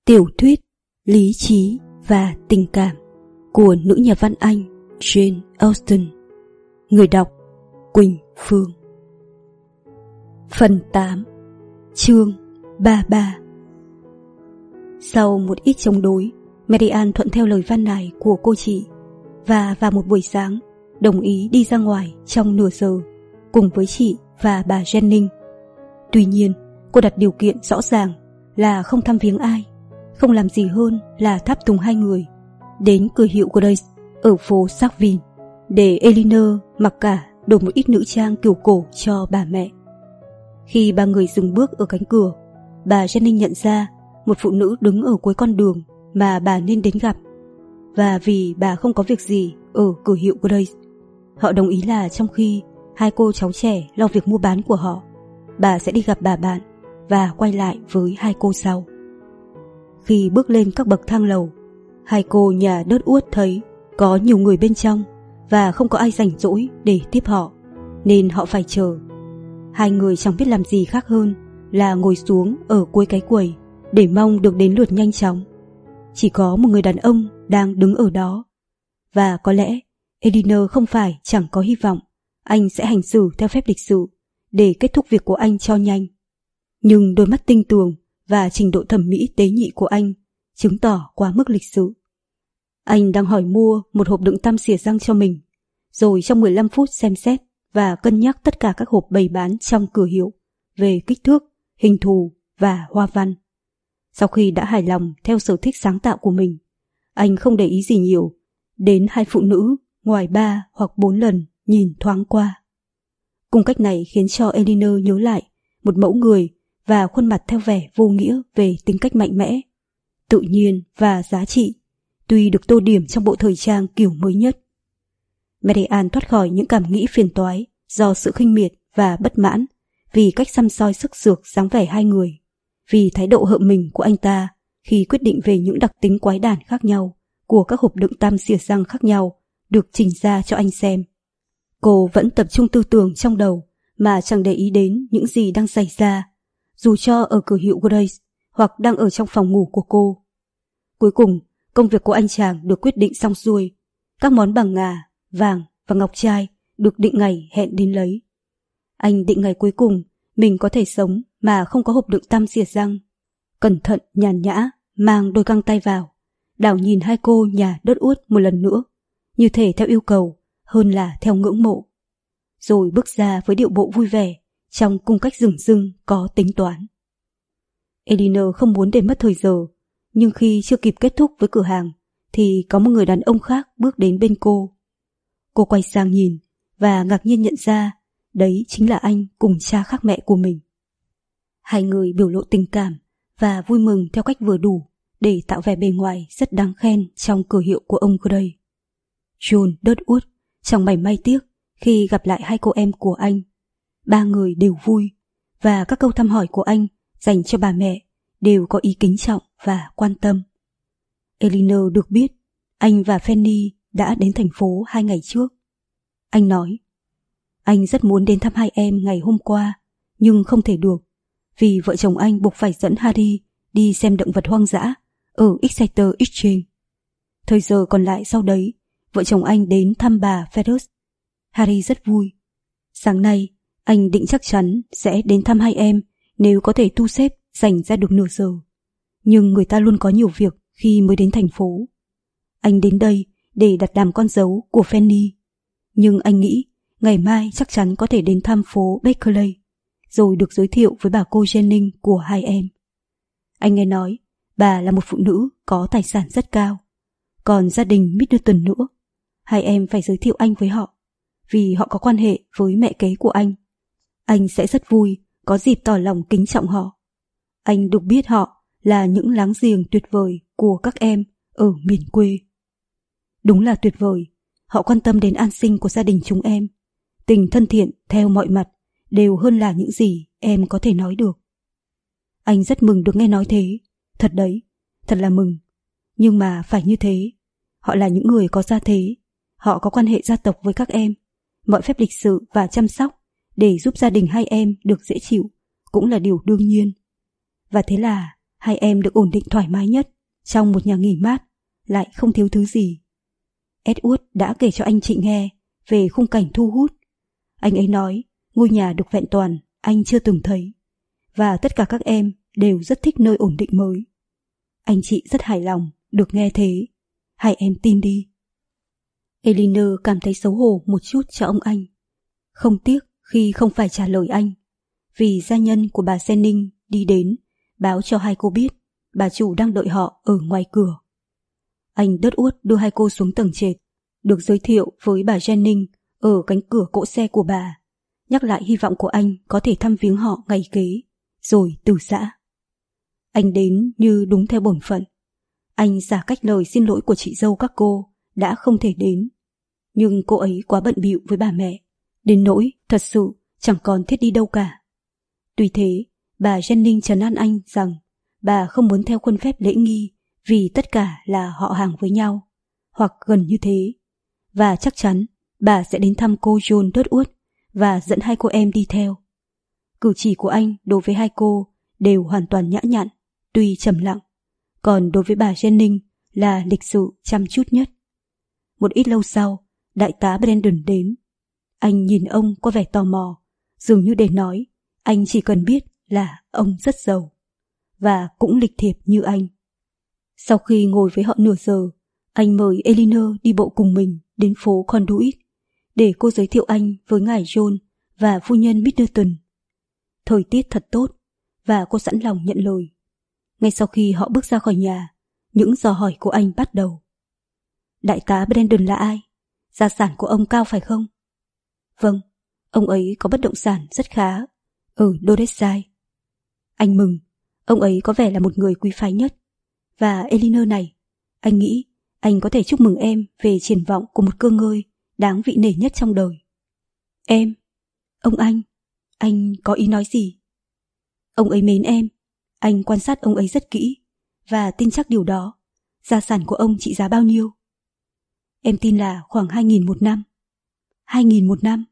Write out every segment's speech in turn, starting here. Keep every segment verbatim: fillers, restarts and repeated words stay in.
Tiểu thuyết Lý trí và tình cảm của nữ nhà văn Anh Jane Austen. Người đọc Quỳnh Phương. Phần tám. Chương ba mươi ba. Sau một ít chống đối, Marianne thuận theo lời van nài của cô chị và vào một buổi sáng đồng ý đi ra ngoài trong nửa giờ cùng với chị và bà Jennings. Tuy nhiên, cô đặt điều kiện rõ ràng là không thăm viếng ai, không làm gì hơn là tháp tùng hai người đến cửa hiệu Grace ở phố Sackville để Elinor mặc cả đổi một ít nữ trang kiểu cổ cho bà mẹ. Khi ba người dừng bước ở cánh cửa, bà Jennings nhận ra một phụ nữ đứng ở cuối con đường mà bà nên đến gặp, và vì bà không có việc gì ở cửa hiệu Grace, họ đồng ý là trong khi hai cô cháu trẻ lo việc mua bán của họ, bà sẽ đi gặp bà bạn và quay lại với hai cô sau. Khi bước lên các bậc thang lầu, hai cô nhà đớt uốt thấy có nhiều người bên trong và không có ai rảnh rỗi để tiếp họ, nên họ phải chờ. Hai người chẳng biết làm gì khác hơn là ngồi xuống ở cuối cái quầy để mong được đến lượt nhanh chóng. Chỉ có một người đàn ông đang đứng ở đó, và có lẽ Elinor không phải chẳng có hy vọng anh sẽ hành xử theo phép lịch sự để kết thúc việc của anh cho nhanh. Nhưng đôi mắt tinh tường và trình độ thẩm mỹ tế nhị của anh chứng tỏ quá mức lịch sự. Anh đang hỏi mua một hộp đựng tăm xỉa răng cho mình, rồi trong mười lăm phút xem xét và cân nhắc tất cả các hộp bày bán trong cửa hiệu về kích thước, hình thù và hoa văn. Sau khi đã hài lòng theo sở thích sáng tạo của mình, anh không để ý gì nhiều đến hai phụ nữ ngoài ba hoặc bốn lần nhìn thoáng qua. Cung cách này khiến cho Elinor nhớ lại một mẫu người và khuôn mặt theo vẻ vô nghĩa về tính cách mạnh mẽ, tự nhiên và giá trị, tuy được tô điểm trong bộ thời trang kiểu mới nhất. Marianne thoát khỏi những cảm nghĩ phiền toái do sự khinh miệt và bất mãn vì cách săm soi sức sược dáng vẻ hai người, vì thái độ hợm mình của anh ta khi quyết định về những đặc tính quái đản khác nhau của các hộp đựng tăm xỉa răng khác nhau được trình ra cho anh xem. Cô vẫn tập trung tư tưởng trong đầu mà chẳng để ý đến những gì đang xảy ra, dù cho ở cửa hiệu Grace hoặc đang ở trong phòng ngủ của cô. Cuối cùng, công việc của anh chàng được quyết định xong xuôi. Các món bằng ngà, vàng và ngọc trai được định ngày hẹn đến lấy. Anh định ngày cuối cùng mình có thể sống mà không có hộp đựng tăm xỉa răng. Cẩn thận nhàn nhã mang đôi găng tay vào, đảo nhìn hai cô nhà đớt uốt một lần nữa, như thể theo yêu cầu hơn là theo ngưỡng mộ, rồi bước ra với điệu bộ vui vẻ trong cung cách dửng dưng có tính toán. Elinor không muốn để mất thời giờ, nhưng khi chưa kịp kết thúc với cửa hàng thì có một người đàn ông khác bước đến bên cô. Cô quay sang nhìn và ngạc nhiên nhận ra đấy chính là anh cùng cha khác mẹ của mình. Hai người biểu lộ tình cảm và vui mừng theo cách vừa đủ để tạo vẻ bề ngoài rất đáng khen trong cửa hiệu của ông Gray. John đớt uốt chẳng mảy may tiếc khi gặp lại hai cô em của anh. Ba người đều vui, và các câu thăm hỏi của anh dành cho bà mẹ đều có ý kính trọng và quan tâm. Elinor được biết anh và Fanny đã đến thành phố hai ngày trước. Anh nói, anh rất muốn đến thăm hai em ngày hôm qua, nhưng không thể được, vì vợ chồng anh buộc phải dẫn Harry đi xem động vật hoang dã ở Exeter Exchange. Thời giờ còn lại sau đấy, vợ chồng anh đến thăm bà Ferrers. Harry rất vui. Sáng nay, anh định chắc chắn sẽ đến thăm hai em nếu có thể thu xếp dành ra được nửa giờ. Nhưng người ta luôn có nhiều việc khi mới đến thành phố. Anh đến đây để đặt đàm con dấu của Fanny. Nhưng anh nghĩ ngày mai chắc chắn có thể đến thăm phố Beckley, rồi được giới thiệu với bà cô Jennings của hai em. Anh nghe nói bà là một phụ nữ có tài sản rất cao. Còn gia đình Middleton nữa, hai em phải giới thiệu anh với họ, vì họ có quan hệ với mẹ kế của anh. Anh sẽ rất vui có dịp tỏ lòng kính trọng họ. Anh được biết họ là những láng giềng tuyệt vời của các em ở miền quê. Đúng là tuyệt vời, họ quan tâm đến an sinh của gia đình chúng em. Tình thân thiện theo mọi mặt đều hơn là những gì em có thể nói được. Anh rất mừng được nghe nói thế. Thật đấy, thật là mừng. Nhưng mà phải như thế. Họ là những người có gia thế. Họ có quan hệ gia tộc với các em. Mọi phép lịch sự và chăm sóc để giúp gia đình hai em được dễ chịu cũng là điều đương nhiên. Và thế là Hai em được ổn định thoải mái nhất trong một nhà nghỉ mát, lại không thiếu thứ gì. Edward đã kể cho anh chị nghe về khung cảnh thu hút. Anh ấy nói ngôi nhà được vẹn toàn anh chưa từng thấy, và tất cả các em đều rất thích nơi ổn định mới. Anh chị rất hài lòng được nghe thế. Hai em tin đi. Elinor cảm thấy xấu hổ một chút cho ông anh. Không tiếc khi không phải trả lời anh, vì gia nhân của bà Jennings đi đến báo cho hai cô biết bà chủ đang đợi họ ở ngoài cửa. Anh đớt uốt đưa hai cô xuống tầng trệt, được giới thiệu với bà Jennings ở cánh cửa cỗ xe của bà, nhắc lại hy vọng của anh có thể thăm viếng họ ngày kế, rồi từ giã. Anh đến như đúng theo bổn phận. Anh giả cách lời xin lỗi của chị dâu các cô đã không thể đến, nhưng cô ấy quá bận bịu với bà mẹ, đến nỗi thật sự chẳng còn thiết đi đâu cả. Tuy thế, bà Jennings trấn an anh rằng bà không muốn theo khuôn phép lễ nghi vì tất cả là họ hàng với nhau, hoặc gần như thế, và chắc chắn bà sẽ đến thăm cô John Dudwood và dẫn hai cô em đi theo. Cử chỉ của anh đối với hai cô đều hoàn toàn nhã nhặn, tuy trầm lặng, còn đối với bà Jennings là lịch sự chăm chút nhất. Một ít lâu sau, đại tá Brandon đến. Anh nhìn ông có vẻ tò mò, dường như để nói anh chỉ cần biết là ông rất giàu, và cũng lịch thiệp như anh. Sau khi ngồi với họ nửa giờ, anh mời Elinor đi bộ cùng mình đến phố Conduit để cô giới thiệu anh với ngài John và phu nhân Middleton. Thời tiết thật tốt và cô sẵn lòng nhận lời. Ngay sau khi họ bước ra khỏi nhà, những dò hỏi của anh bắt đầu. Đại tá Brandon là ai? Gia sản của ông cao phải không? Vâng, ông ấy có bất động sản rất khá ở Dorsetshire. Anh mừng, ông ấy có vẻ là một người quý phái nhất. Và Elinor này, anh nghĩ anh có thể chúc mừng em về triển vọng của một cơ ngơi đáng vị nể nhất trong đời. Em? Ông anh? Anh có ý nói gì? Ông ấy mến em. Anh quan sát ông ấy rất kỹ và tin chắc điều đó. Gia sản của ông trị giá bao nhiêu? Em tin là khoảng hai nghìn một năm. Hai nghìn một năm?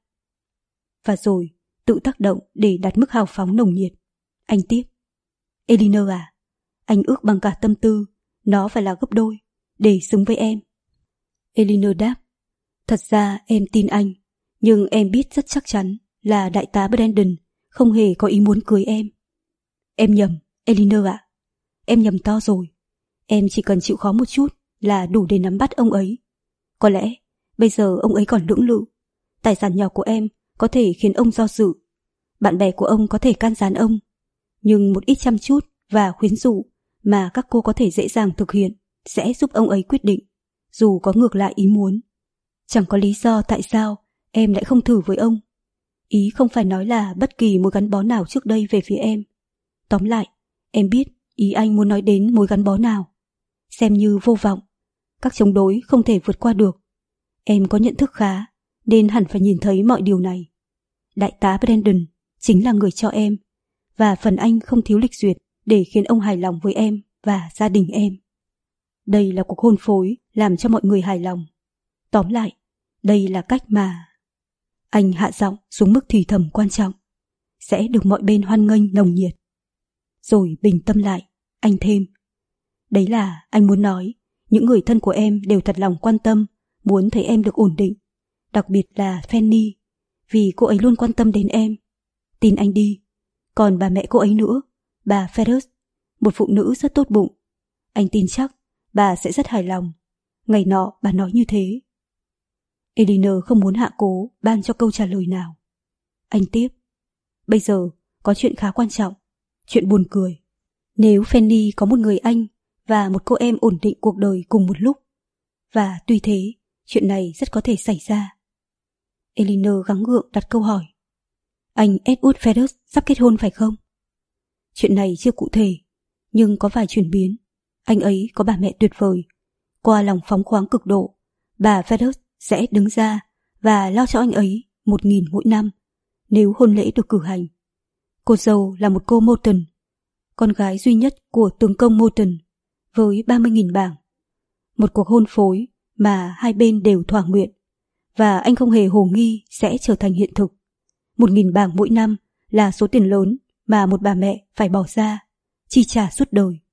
Và rồi tự tác động để đặt mức hào phóng nồng nhiệt. Anh tiếp. Elinor à, anh ước bằng cả tâm tư nó phải là gấp đôi để xứng với em. Elinor đáp. Thật ra em tin anh, nhưng em biết rất chắc chắn là đại tá Brandon không hề có ý muốn cưới em. Em nhầm, Elinor ạ. Em nhầm to rồi. Em chỉ cần chịu khó một chút là đủ để nắm bắt ông ấy. Có lẽ bây giờ ông ấy còn lưỡng lự. Tài sản nhỏ của em có thể khiến ông do dự. Bạn bè của ông có thể can gián ông. Nhưng một ít chăm chút và khuyến dụ mà các cô có thể dễ dàng thực hiện sẽ giúp ông ấy quyết định, dù có ngược lại ý muốn. Chẳng có lý do tại sao em lại không thử với ông. Ý không phải nói là bất kỳ mối gắn bó nào trước đây về phía em. Tóm lại, em biết ý anh muốn nói đến mối gắn bó nào. Xem như vô vọng, các chống đối không thể vượt qua được. Em có nhận thức khá, nên hẳn phải nhìn thấy mọi điều này. Đại tá Brandon chính là người cho em, và phần anh không thiếu lịch duyệt để khiến ông hài lòng với em và gia đình em. Đây là cuộc hôn phối làm cho mọi người hài lòng. Tóm lại, đây là cách mà... Anh hạ giọng xuống mức thì thầm quan trọng. Sẽ được mọi bên hoan nghênh nồng nhiệt. Rồi bình tâm lại, anh thêm. Đấy là anh muốn nói, những người thân của em đều thật lòng quan tâm, muốn thấy em được ổn định. Đặc biệt là Fanny, vì cô ấy luôn quan tâm đến em. Tin anh đi. Còn bà mẹ cô ấy nữa, bà Ferris, một phụ nữ rất tốt bụng. Anh tin chắc bà sẽ rất hài lòng. Ngày nọ bà nói như thế. Elinor không muốn hạ cố ban cho câu trả lời nào. Anh tiếp. Bây giờ có chuyện khá quan trọng, chuyện buồn cười. Nếu Fanny có một người anh và một cô em ổn định cuộc đời cùng một lúc, và tuy thế, chuyện này rất có thể xảy ra. Elinor gắng gượng đặt câu hỏi. Anh Edward Ferris sắp kết hôn phải không? Chuyện này chưa cụ thể, nhưng có vài chuyển biến. Anh ấy có bà mẹ tuyệt vời. Qua lòng phóng khoáng cực độ, bà Ferris sẽ đứng ra và lo cho anh ấy một nghìn mỗi năm nếu hôn lễ được cử hành. Cô dâu là một cô Morton, con gái duy nhất của tướng công Morton, với ba mươi nghìn bảng. Một cuộc hôn phối mà hai bên đều thỏa nguyện, và anh không hề hồ nghi sẽ trở thành hiện thực. Một nghìn bảng mỗi năm là số tiền lớn mà một bà mẹ phải bỏ ra, chi trả suốt đời.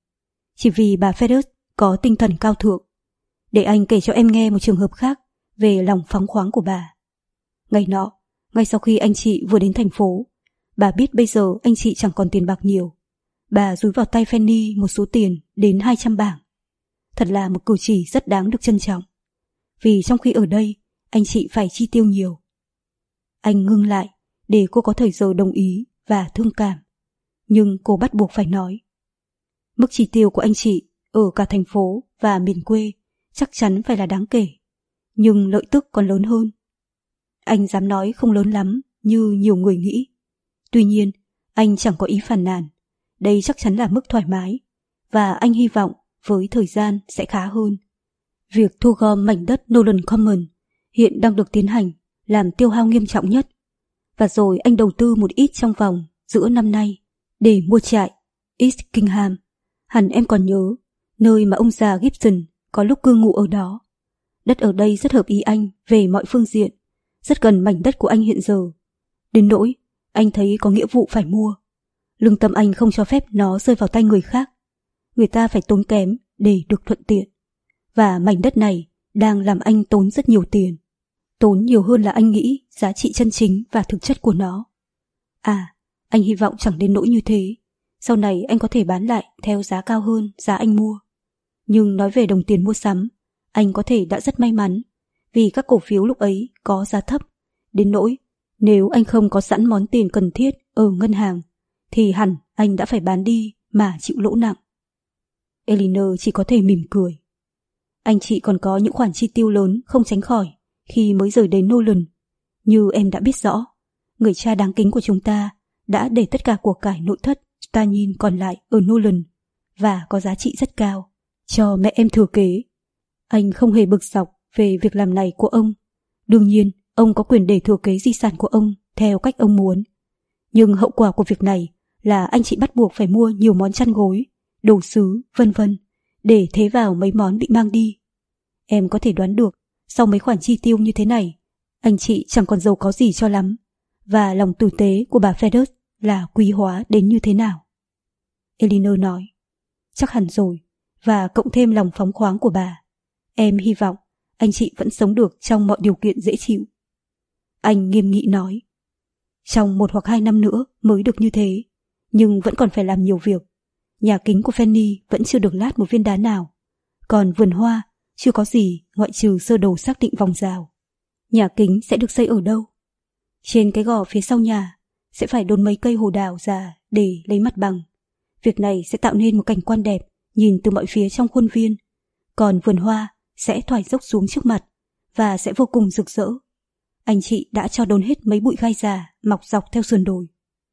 chỉ vì bà Ferris có tinh thần cao thượng. Để anh kể cho em nghe một trường hợp khác về lòng phóng khoáng của bà. Ngày nọ, ngay sau khi anh chị vừa đến thành phố, bà biết bây giờ anh chị chẳng còn tiền bạc nhiều. Bà dúi vào tay Fanny một số tiền đến hai trăm bảng. Thật là một cử chỉ rất đáng được trân trọng. Vì trong khi ở đây, anh chị phải chi tiêu nhiều. Anh ngưng lại để cô có thời giờ đồng ý và thương cảm. Nhưng cô bắt buộc phải nói. Mức chi tiêu của anh chị ở cả thành phố và miền quê chắc chắn phải là đáng kể. Nhưng lợi tức còn lớn hơn. Anh dám nói không lớn lắm như nhiều người nghĩ. Tuy nhiên, anh chẳng có ý phàn nàn. Đây chắc chắn là mức thoải mái. Và anh hy vọng với thời gian sẽ khá hơn. Việc thu gom mảnh đất Nolan Common hiện đang được tiến hành, làm tiêu hao nghiêm trọng nhất. Và rồi anh đầu tư một ít trong vòng giữa năm nay để mua trại East Kingham. Hẳn em còn nhớ, nơi mà ông già Gibson có lúc cư ngụ ở đó. Đất ở đây rất hợp ý anh về mọi phương diện, rất gần mảnh đất của anh hiện giờ. Đến nỗi, anh thấy có nghĩa vụ phải mua. Lương tâm anh không cho phép nó rơi vào tay người khác. Người ta phải tốn kém để được thuận tiện. Và mảnh đất này đang làm anh tốn rất nhiều tiền. Tốn nhiều hơn là anh nghĩ giá trị chân chính và thực chất của nó. À, anh hy vọng chẳng đến nỗi như thế. Sau này anh có thể bán lại theo giá cao hơn giá anh mua. Nhưng nói về đồng tiền mua sắm, anh có thể đã rất may mắn vì các cổ phiếu lúc ấy có giá thấp. Đến nỗi, nếu anh không có sẵn món tiền cần thiết ở ngân hàng, thì hẳn anh đã phải bán đi mà chịu lỗ nặng. Elinor chỉ có thể mỉm cười. Anh chị còn có những khoản chi tiêu lớn không tránh khỏi khi mới rời đến Nolan. Như em đã biết rõ, người cha đáng kính của chúng ta đã để tất cả của cải nội thất ta nhìn còn lại ở Nolan và có giá trị rất cao cho mẹ em thừa kế. Anh không hề bực dọc về việc làm này của ông. Đương nhiên, ông có quyền để thừa kế di sản của ông theo cách ông muốn. Nhưng hậu quả của việc này là anh chị bắt buộc phải mua nhiều món chăn gối, đồ sứ, vân vân để thế vào mấy món bị mang đi. Em có thể đoán được, sau mấy khoản chi tiêu như thế này, anh chị chẳng còn giàu có gì cho lắm, và lòng tử tế của bà Ferris là quý hóa đến như thế nào. Elinor nói, chắc hẳn rồi, và cộng thêm lòng phóng khoáng của bà, em hy vọng anh chị vẫn sống được trong mọi điều kiện dễ chịu. Anh nghiêm nghị nói, trong một hoặc hai năm nữa mới được như thế, nhưng vẫn còn phải làm nhiều việc. Nhà kính của Fanny vẫn chưa được lát một viên đá nào, còn vườn hoa chưa có gì ngoại trừ sơ đồ xác định vòng rào. Nhà kính sẽ được xây ở đâu? Trên cái gò phía sau nhà sẽ phải đốn mấy cây hồ đào già để lấy mặt bằng. Việc này sẽ tạo nên một cảnh quan đẹp nhìn từ mọi phía trong khuôn viên. Còn vườn hoa sẽ thoải dốc xuống trước mặt và sẽ vô cùng rực rỡ. Anh chị đã cho đốn hết mấy bụi gai già mọc dọc theo sườn đồi.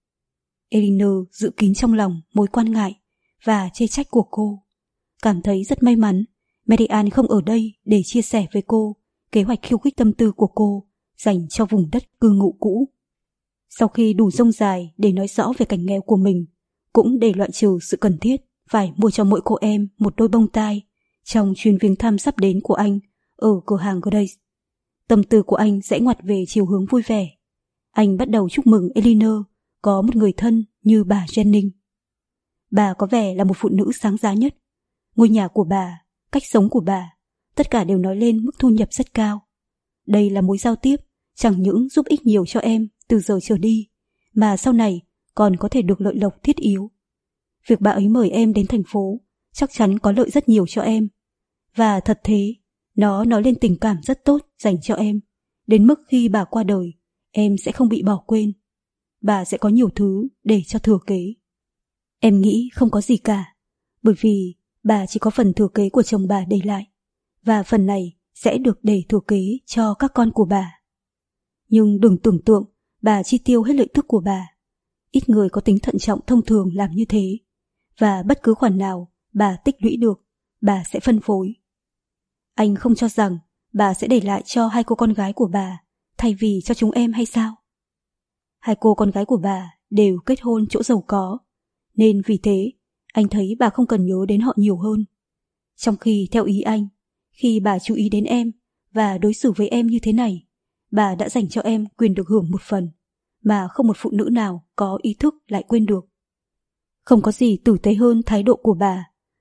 Elinor giữ kín trong lòng mối quan ngại và chê trách của cô. Cảm thấy rất may mắn Marianne không ở đây để chia sẻ với cô kế hoạch khiêu khích tâm tư của cô dành cho vùng đất cư ngụ cũ. Sau khi đủ dông dài để nói rõ về cảnh nghèo của mình, cũng để loại trừ sự cần thiết phải mua cho mỗi cô em một đôi bông tai trong chuyến viếng thăm sắp đến của anh ở cửa hàng Grace, tâm tư của anh rẽ ngoặt về chiều hướng vui vẻ. Anh bắt đầu chúc mừng Elinor có một người thân như bà Jennings. Bà có vẻ là một phụ nữ sáng giá nhất. Ngôi nhà của bà, cách sống của bà, tất cả đều nói lên mức thu nhập rất cao. Đây là mối giao tiếp chẳng những giúp ích nhiều cho em từ giờ trở đi, mà sau này còn có thể được lợi lộc thiết yếu. Việc bà ấy mời em đến thành phố chắc chắn có lợi rất nhiều cho em. Và thật thế, nó nói lên tình cảm rất tốt dành cho em, đến mức khi bà qua đời, em sẽ không bị bỏ quên. Bà sẽ có nhiều thứ để cho thừa kế. Em nghĩ không có gì cả, bởi vì bà chỉ có phần thừa kế của chồng bà để lại, và phần này sẽ được để thừa kế cho các con của bà. Nhưng đừng tưởng tượng bà chi tiêu hết lợi tức của bà. Ít người có tính thận trọng thông thường làm như thế, và bất cứ khoản nào bà tích lũy được, bà sẽ phân phối. Anh không cho rằng bà sẽ để lại cho hai cô con gái của bà thay vì cho chúng em hay sao? Hai cô con gái của bà đều kết hôn chỗ giàu có, nên vì thế anh thấy bà không cần nhớ đến họ nhiều hơn. Trong khi theo ý anh, khi bà chú ý đến em và đối xử với em như thế này, bà đã dành cho em quyền được hưởng một phần mà không một phụ nữ nào có ý thức lại quên được. Không có gì tử tế hơn thái độ của bà,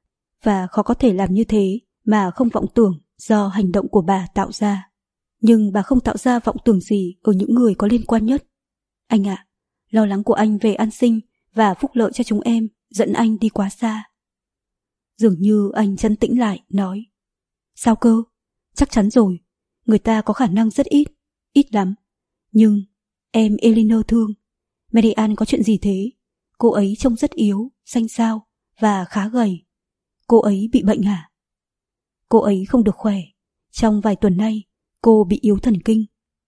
và khó có thể làm như thế mà không vọng tưởng do hành động của bà tạo ra. Nhưng bà không tạo ra vọng tưởng gì ở những người có liên quan nhất. Anh ạ, lo lắng của anh về an sinh và phúc lợi cho chúng em dẫn anh đi quá xa. Dường như anh trấn tĩnh lại, nói: Sao cơ? Chắc chắn rồi, người ta có khả năng rất ít, ít lắm. Nhưng em Elinor thương, Marian có chuyện gì thế? Cô ấy trông rất yếu, xanh xao và khá gầy. Cô ấy bị bệnh hả? Cô ấy không được khỏe. Trong vài tuần nay, cô bị yếu thần kinh.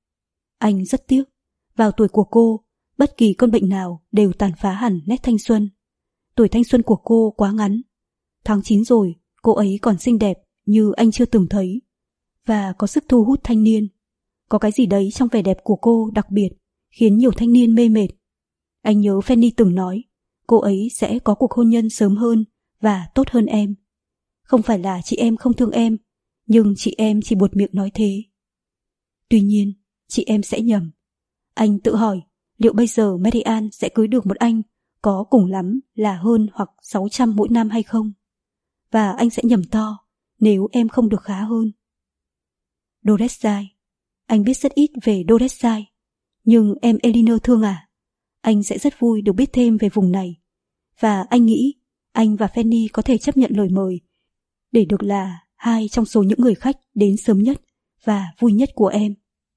Anh rất tiếc, vào tuổi của cô, bất kỳ cơn bệnh nào đều tàn phá hẳn nét thanh xuân. Tuổi thanh xuân của cô quá ngắn. Tháng chín rồi, cô ấy còn xinh đẹp như anh chưa từng thấy, và có sức thu hút thanh niên. Có cái gì đấy trong vẻ đẹp của cô đặc biệt, khiến nhiều thanh niên mê mệt. Anh nhớ Fanny từng nói, cô ấy sẽ có cuộc hôn nhân sớm hơn và tốt hơn em. Không phải là chị em không thương em, nhưng chị em chỉ buột miệng nói thế. Tuy nhiên, chị em sẽ nhầm. Anh tự hỏi, liệu bây giờ Marian sẽ cưới được một anh có cùng lắm là hơn hoặc sáu trăm mỗi năm hay không? Và anh sẽ nhầm to nếu em không được khá hơn. Dorsetshire. Anh biết rất ít về Dorsetshire, nhưng em Elinor thương à, anh sẽ rất vui được biết thêm về vùng này. Và anh nghĩ anh và Fanny có thể chấp nhận lời mời để được là hai trong số những người khách đến sớm nhất và vui nhất của em.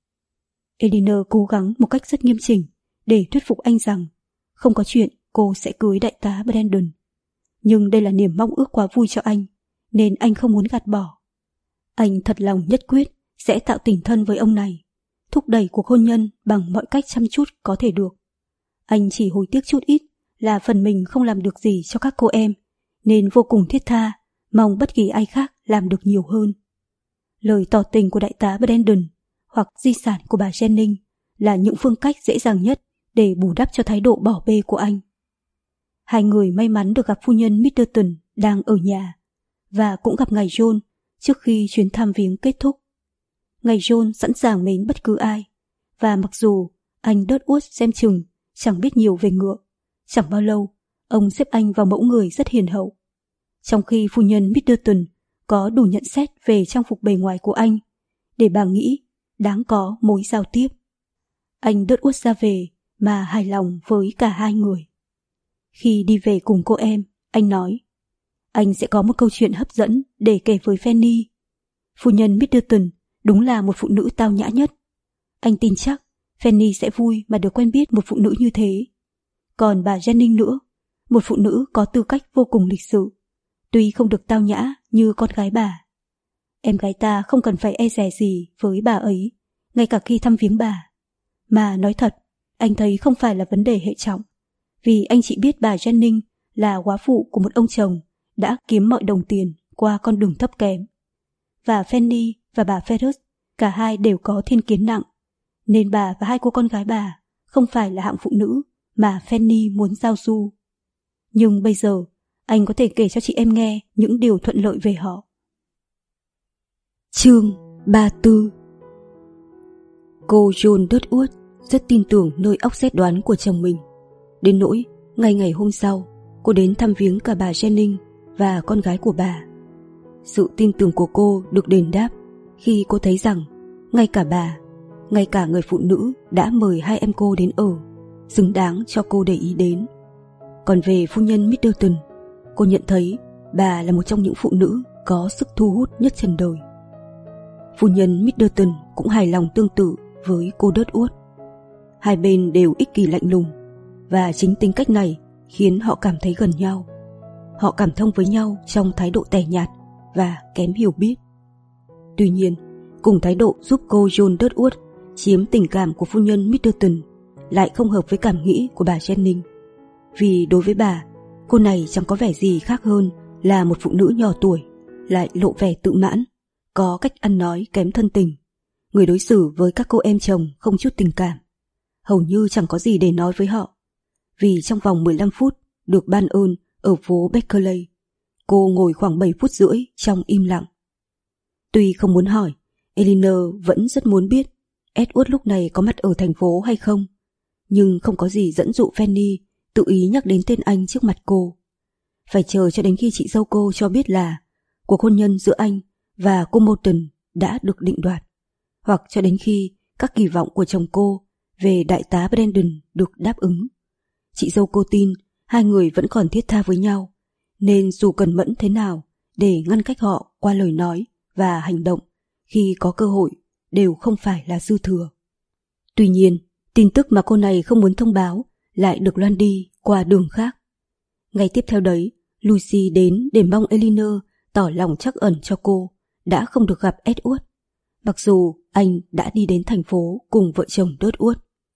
Elinor cố gắng một cách rất nghiêm chỉnh để thuyết phục anh rằng không có chuyện cô sẽ cưới đại tá Brandon. Nhưng đây là niềm mong ước quá vui cho anh, nên anh không muốn gạt bỏ. Anh thật lòng nhất quyết sẽ tạo tình thân với ông này, thúc đẩy cuộc hôn nhân bằng mọi cách chăm chút có thể được. Anh chỉ hối tiếc chút ít là phần mình không làm được gì cho các cô em, nên vô cùng thiết tha, mong bất kỳ ai khác làm được nhiều hơn. Lời tỏ tình của đại tá Brandon hoặc di sản của bà Jennings là những phương cách dễ dàng nhất để bù đắp cho thái độ bỏ bê của anh. Hai người may mắn được gặp phu nhân Middleton đang ở nhà, và cũng gặp ngài John trước khi chuyến thăm viếng kết thúc. Ngài John sẵn sàng mến bất cứ ai, và mặc dù anh Dudwood xem chừng chẳng biết nhiều về ngựa, chẳng bao lâu ông xếp anh vào mẫu người rất hiền hậu. Trong khi phu nhân Middleton có đủ nhận xét về trang phục bề ngoài của anh để bà nghĩ đáng có mối giao tiếp. Anh Dudwood ra về mà hài lòng với cả hai người. Khi đi về cùng cô em, anh nói: Anh sẽ có một câu chuyện hấp dẫn để kể với Fanny. Phu nhân Middleton đúng là một phụ nữ tao nhã nhất. Anh tin chắc Fanny sẽ vui mà được quen biết một phụ nữ như thế. Còn bà Jennings nữa, một phụ nữ có tư cách vô cùng lịch sự, tuy không được tao nhã như con gái bà. Em gái ta không cần phải e dè gì với bà ấy, ngay cả khi thăm viếng bà. Mà nói thật, anh thấy không phải là vấn đề hệ trọng, vì anh chỉ biết bà Jennings là góa phụ của một ông chồng đã kiếm mọi đồng tiền qua con đường thấp kém. Và Fanny và bà Ferrers, cả hai đều có thiên kiến nặng, nên bà và hai cô con gái bà không phải là hạng phụ nữ mà Fanny muốn giao du. Nhưng bây giờ, anh có thể kể cho chị em nghe những điều thuận lợi về họ. Chương ba mươi tư. Cô John Dudwood rất tin tưởng nơi óc xét đoán của chồng mình, đến nỗi ngày ngày hôm sau cô đến thăm viếng cả bà Jennings và con gái của bà. Sự tin tưởng của cô được đền đáp khi cô thấy rằng ngay cả bà, ngay cả người phụ nữ đã mời hai em cô đến ở, xứng đáng cho cô để ý đến. Còn về phu nhân Middleton, cô nhận thấy bà là một trong những phụ nữ có sức thu hút nhất trần đời. Phu nhân Middleton cũng hài lòng tương tự với cô Dudwood. Hai bên đều ích kỷ lạnh lùng, và chính tính cách này khiến họ cảm thấy gần nhau. Họ cảm thông với nhau trong thái độ tẻ nhạt và kém hiểu biết. Tuy nhiên, cùng thái độ giúp cô John Dudwood chiếm tình cảm của phu nhân Middleton lại không hợp với cảm nghĩ của bà Jennings. Vì đối với bà, cô này chẳng có vẻ gì khác hơn là một phụ nữ nhỏ tuổi, lại lộ vẻ tự mãn, có cách ăn nói kém thân tình, người đối xử với các cô em chồng không chút tình cảm, hầu như chẳng có gì để nói với họ. Vì trong vòng mười lăm phút được ban ơn ở phố Beckerley, cô ngồi khoảng bảy phút rưỡi trong im lặng. Tuy không muốn hỏi, Elinor vẫn rất muốn biết Edward lúc này có mặt ở thành phố hay không, nhưng không có gì dẫn dụ Fanny tự ý nhắc đến tên anh trước mặt cô. phải chờ cho đến khi chị dâu cô cho biết là cuộc hôn nhân giữa anh và cô Morton đã được định đoạt, hoặc cho đến khi các kỳ vọng của chồng cô về đại tá Brandon được đáp ứng. Chị dâu cô tin hai người vẫn còn thiết tha với nhau, nên dù cẩn mẫn thế nào để ngăn cách họ qua lời nói và hành động khi có cơ hội đều không phải là dư thừa. Tuy nhiên, tin tức mà cô này không muốn thông báo lại được loan đi qua đường khác. Ngày tiếp theo đấy, Lucy đến để mong Elinor tỏ lòng trắc ẩn cho cô đã không được gặp Edward, mặc dù anh đã đi đến thành phố cùng vợ chồng Dodworth.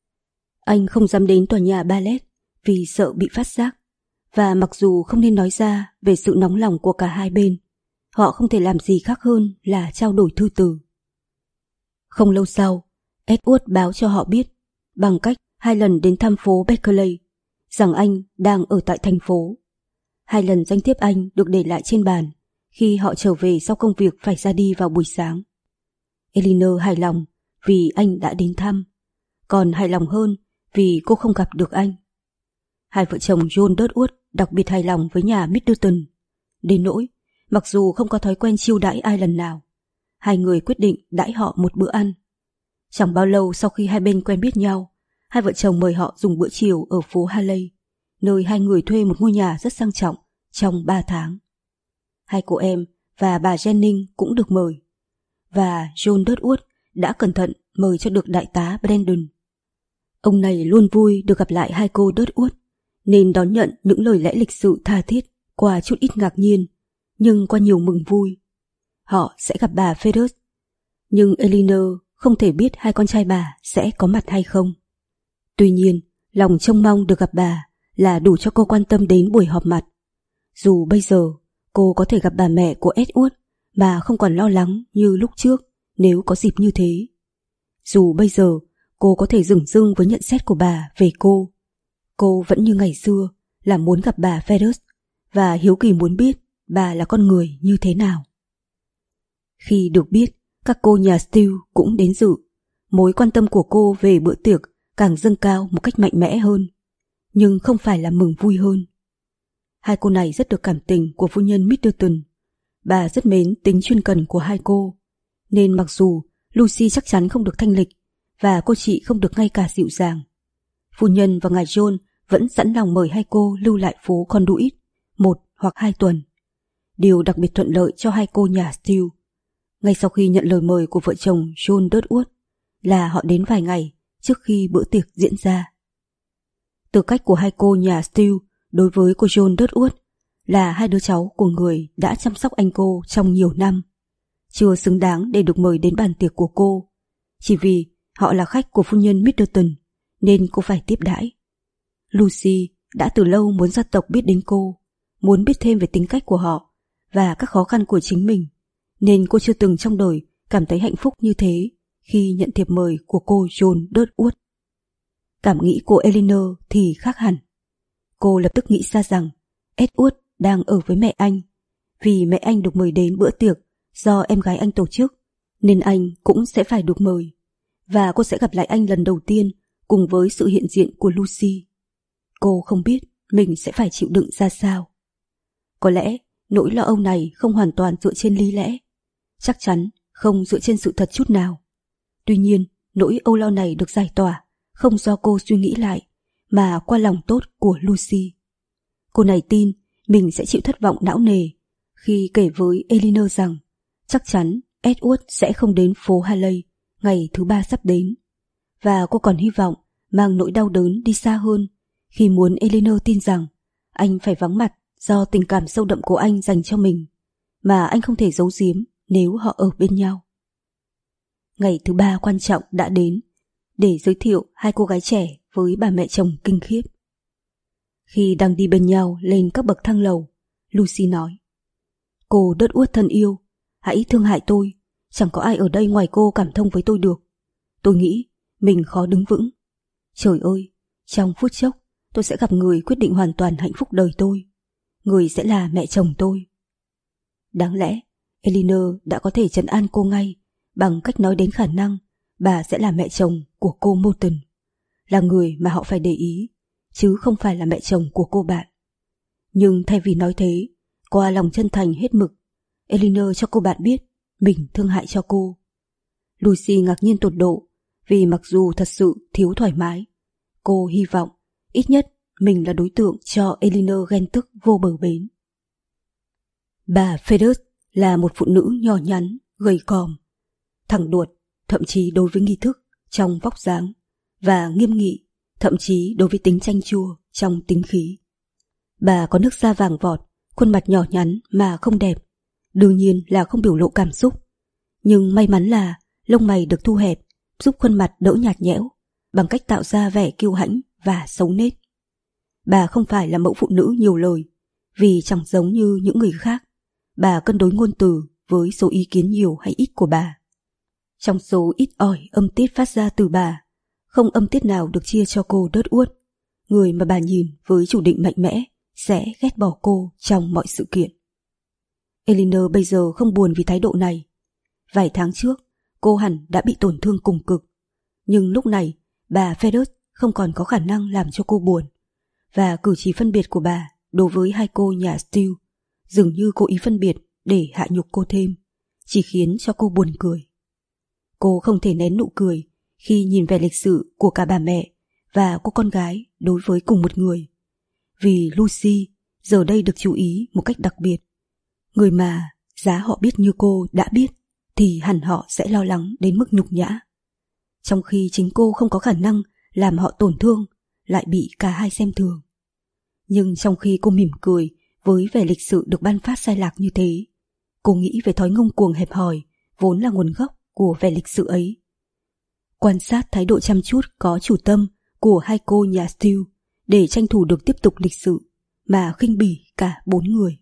Anh không dám đến tòa nhà ballet vì sợ bị phát giác, và mặc dù không nên nói ra về sự nóng lòng của cả hai bên, họ không thể làm gì khác hơn là trao đổi thư từ. Không lâu sau, Edward báo cho họ biết, bằng cách hai lần đến thăm phố Berkeley, rằng anh đang ở tại thành phố. Hai lần danh thiếp anh được để lại trên bàn khi họ trở về sau công việc phải ra đi vào buổi sáng. Elinor hài lòng vì anh đã đến thăm, còn hài lòng hơn vì cô không gặp được anh. Hai vợ chồng John Dodworth đặc biệt hài lòng với nhà Middleton, đến nỗi mặc dù không có thói quen chiêu đãi ai lần nào, hai người quyết định đãi họ một bữa ăn. Chẳng bao lâu sau khi hai bên quen biết nhau, hai vợ chồng mời họ dùng bữa chiều ở phố Harley, nơi hai người thuê một ngôi nhà rất sang trọng trong ba tháng. Hai cô em và bà Jennings cũng được mời, và John Dodworth đã cẩn thận mời cho được đại tá Brandon. Ông này luôn vui được gặp lại hai cô Dodworth, nên đón nhận những lời lẽ lịch sự tha thiết qua chút ít ngạc nhiên, nhưng qua nhiều mừng vui. Họ sẽ gặp bà Ferris, nhưng Elinor không thể biết hai con trai bà sẽ có mặt hay không. Tuy nhiên, lòng trông mong được gặp bà là đủ cho cô quan tâm đến buổi họp mặt. Dù bây giờ cô có thể gặp bà mẹ của Edward mà không còn lo lắng như lúc trước nếu có dịp như thế. Dù bây giờ cô có thể dửng dưng với nhận xét của bà về cô, cô vẫn như ngày xưa là muốn gặp bà Ferris và hiếu kỳ muốn biết bà là con người như thế nào. Khi được biết các cô nhà Steele cũng đến dự, mối quan tâm của cô về bữa tiệc càng dâng cao một cách mạnh mẽ hơn, nhưng không phải là mừng vui hơn. Hai cô này rất được cảm tình của phu nhân Middleton. Bà rất mến tính chuyên cần của hai cô, nên mặc dù Lucy chắc chắn không được thanh lịch và cô chị không được ngay cả dịu dàng, phu nhân và ngài John vẫn sẵn lòng mời hai cô lưu lại phố Conduit một hoặc hai tuần. Điều đặc biệt thuận lợi cho hai cô nhà Steele. Ngay sau khi nhận lời mời của vợ chồng John Dodworth là họ đến vài ngày trước khi bữa tiệc diễn ra. Tư cách của hai cô nhà Steele đối với cô John Dodworth là hai đứa cháu của người đã chăm sóc anh cô trong nhiều năm, chưa xứng đáng để được mời đến bàn tiệc của cô. Chỉ vì họ là khách của phu nhân Middleton nên cô phải tiếp đãi. Lucy đã từ lâu muốn gia tộc biết đến cô, muốn biết thêm về tính cách của họ và các khó khăn của chính mình, nên cô chưa từng trong đời cảm thấy hạnh phúc như thế khi nhận thiệp mời của cô John Dodworth. Cảm nghĩ của Elinor thì khác hẳn. Cô lập tức nghĩ ra rằng Edward đang ở với mẹ anh, vì mẹ anh được mời đến bữa tiệc do em gái anh tổ chức, nên anh cũng sẽ phải được mời, và cô sẽ gặp lại anh lần đầu tiên cùng với sự hiện diện của Lucy. Cô không biết mình sẽ phải chịu đựng ra sao. Có lẽ nỗi lo âu này không hoàn toàn dựa trên lý lẽ, chắc chắn không dựa trên sự thật chút nào. Tuy nhiên, nỗi âu lo này được giải tỏa không do cô suy nghĩ lại, mà qua lòng tốt của Lucy. Cô này tin mình sẽ chịu thất vọng não nề khi kể với Elinor rằng chắc chắn Edward sẽ không đến phố Harley ngày thứ ba sắp đến, và cô còn hy vọng mang nỗi đau đớn đi xa hơn khi muốn Elinor tin rằng anh phải vắng mặt do tình cảm sâu đậm của anh dành cho mình, mà anh không thể giấu giếm nếu họ ở bên nhau. Ngày thứ ba quan trọng đã đến để giới thiệu hai cô gái trẻ với bà mẹ chồng kinh khiếp. Khi đang đi bên nhau lên các bậc thang lầu, Lucy nói: "Cô Dodworth thân yêu, hãy thương hại tôi, chẳng có ai ở đây ngoài cô cảm thông với tôi được. Tôi nghĩ mình khó đứng vững. Trời ơi, trong phút chốc tôi sẽ gặp người quyết định hoàn toàn hạnh phúc đời tôi. Người sẽ là mẹ chồng tôi." Đáng lẽ Elinor đã có thể trấn an cô ngay bằng cách nói đến khả năng bà sẽ là mẹ chồng của cô Morton, là người mà họ phải để ý, chứ không phải là mẹ chồng của cô bạn. Nhưng thay vì nói thế, qua lòng chân thành hết mực, Eleanor cho cô bạn biết mình thương hại cho cô. Lucy ngạc nhiên tột độ, vì mặc dù thật sự thiếu thoải mái, cô hy vọng ít nhất mình là đối tượng cho Eleanor ghen tức vô bờ bến. Bà Ferris là một phụ nữ nhỏ nhắn, gầy còm, thẳng đuột, thậm chí đối với nghi thức trong vóc dáng, và nghiêm nghị, thậm chí đối với tính chanh chua trong tính khí. Bà có nước da vàng vọt, khuôn mặt nhỏ nhắn mà không đẹp, đương nhiên là không biểu lộ cảm xúc. Nhưng may mắn là lông mày được thu hẹp, giúp khuôn mặt đỡ nhạt nhẽo, bằng cách tạo ra vẻ kiêu hãnh và xấu nết. Bà không phải là mẫu phụ nữ nhiều lời, vì chẳng giống như những người khác, bà cân đối ngôn từ với số ý kiến nhiều hay ít của bà. Trong số ít ỏi âm tiết phát ra từ bà, không âm tiết nào được chia cho cô Đớt Uốt, người mà bà nhìn với chủ định mạnh mẽ sẽ ghét bỏ cô trong mọi sự kiện. Eleanor bây giờ không buồn vì thái độ này. Vài tháng trước, cô hẳn đã bị tổn thương cùng cực, nhưng lúc này bà Ferris không còn có khả năng làm cho cô buồn, và cử chỉ phân biệt của bà đối với hai cô nhà Steele dường như cố ý phân biệt để hạ nhục cô thêm, chỉ khiến cho cô buồn cười. Cô không thể nén nụ cười khi nhìn về lịch sử của cả bà mẹ và cô con gái đối với cùng một người, vì Lucy giờ đây được chú ý một cách đặc biệt. Người mà giá họ biết như cô đã biết thì hẳn họ sẽ lo lắng đến mức nhục nhã, trong khi chính cô không có khả năng làm họ tổn thương lại bị cả hai xem thường. Nhưng trong khi cô mỉm cười với vẻ lịch sự được ban phát sai lạc như thế, cô nghĩ về thói ngông cuồng hẹp hòi vốn là nguồn gốc của vẻ lịch sự ấy. Quan sát thái độ chăm chút có chủ tâm của hai cô nhà Steele để tranh thủ được tiếp tục lịch sự mà khinh bỉ cả bốn người.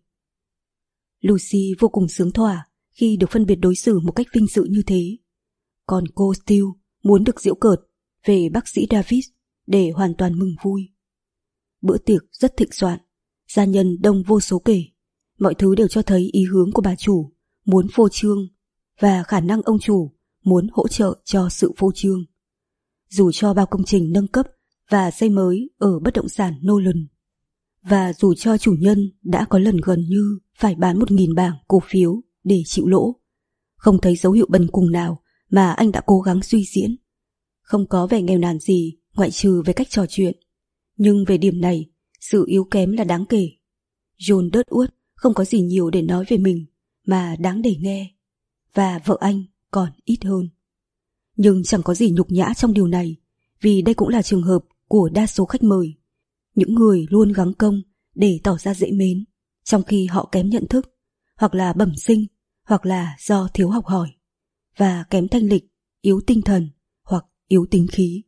Lucy vô cùng sướng thỏa khi được phân biệt đối xử một cách vinh dự như thế. Còn cô Steele muốn được giễu cợt về bác sĩ Davis để hoàn toàn mừng vui. Bữa tiệc rất thịnh soạn, gia nhân đông vô số kể, mọi thứ đều cho thấy ý hướng của bà chủ muốn phô trương và khả năng ông chủ muốn hỗ trợ cho sự phô trương. Dù cho bao công trình nâng cấp và xây mới ở bất động sản Nolan, và dù cho chủ nhân đã có lần gần như phải bán một nghìn bảng cổ phiếu để chịu lỗ, không thấy dấu hiệu bần cùng nào mà anh đã cố gắng suy diễn. Không có vẻ nghèo nàn gì ngoại trừ về cách trò chuyện, nhưng về điểm này, sự yếu kém là đáng kể. John Đớt Uốt không có gì nhiều để nói về mình mà đáng để nghe, và vợ anh còn ít hơn. Nhưng chẳng có gì nhục nhã trong điều này, vì đây cũng là trường hợp của đa số khách mời, những người luôn gắng công để tỏ ra dễ mến, trong khi họ kém nhận thức, hoặc là bẩm sinh, hoặc là do thiếu học hỏi, và kém thanh lịch, yếu tinh thần, hoặc yếu tính khí.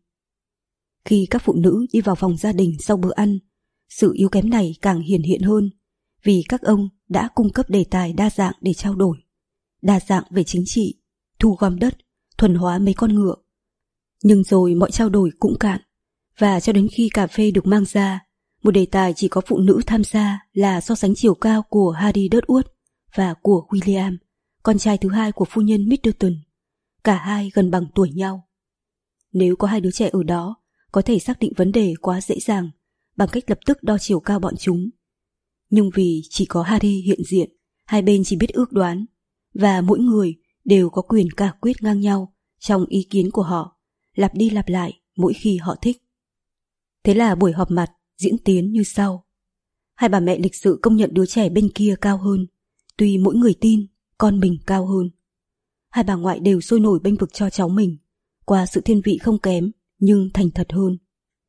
Khi các phụ nữ đi vào phòng gia đình sau bữa ăn, sự yếu kém này càng hiển hiện hơn, vì các ông đã cung cấp đề tài đa dạng để trao đổi, đa dạng về chính trị, thu gom đất, thuần hóa mấy con ngựa. Nhưng rồi mọi trao đổi cũng cạn, và cho đến khi cà phê được mang ra, một đề tài chỉ có phụ nữ tham gia là so sánh chiều cao của Harry Đớt Uốt và của William, con trai thứ hai của phu nhân Middleton. Cả hai gần bằng tuổi nhau. Nếu có hai đứa trẻ ở đó, có thể xác định vấn đề quá dễ dàng bằng cách lập tức đo chiều cao bọn chúng. Nhưng vì chỉ có Harry hiện diện, hai bên chỉ biết ước đoán, và mỗi người đều có quyền cả quyết ngang nhau trong ý kiến của họ, lặp đi lặp lại mỗi khi họ thích. Thế là buổi họp mặt diễn tiến như sau. Hai bà mẹ lịch sự công nhận đứa trẻ bên kia cao hơn, tuy mỗi người tin con mình cao hơn. Hai bà ngoại đều sôi nổi bênh vực cho cháu mình, qua sự thiên vị không kém nhưng thành thật hơn.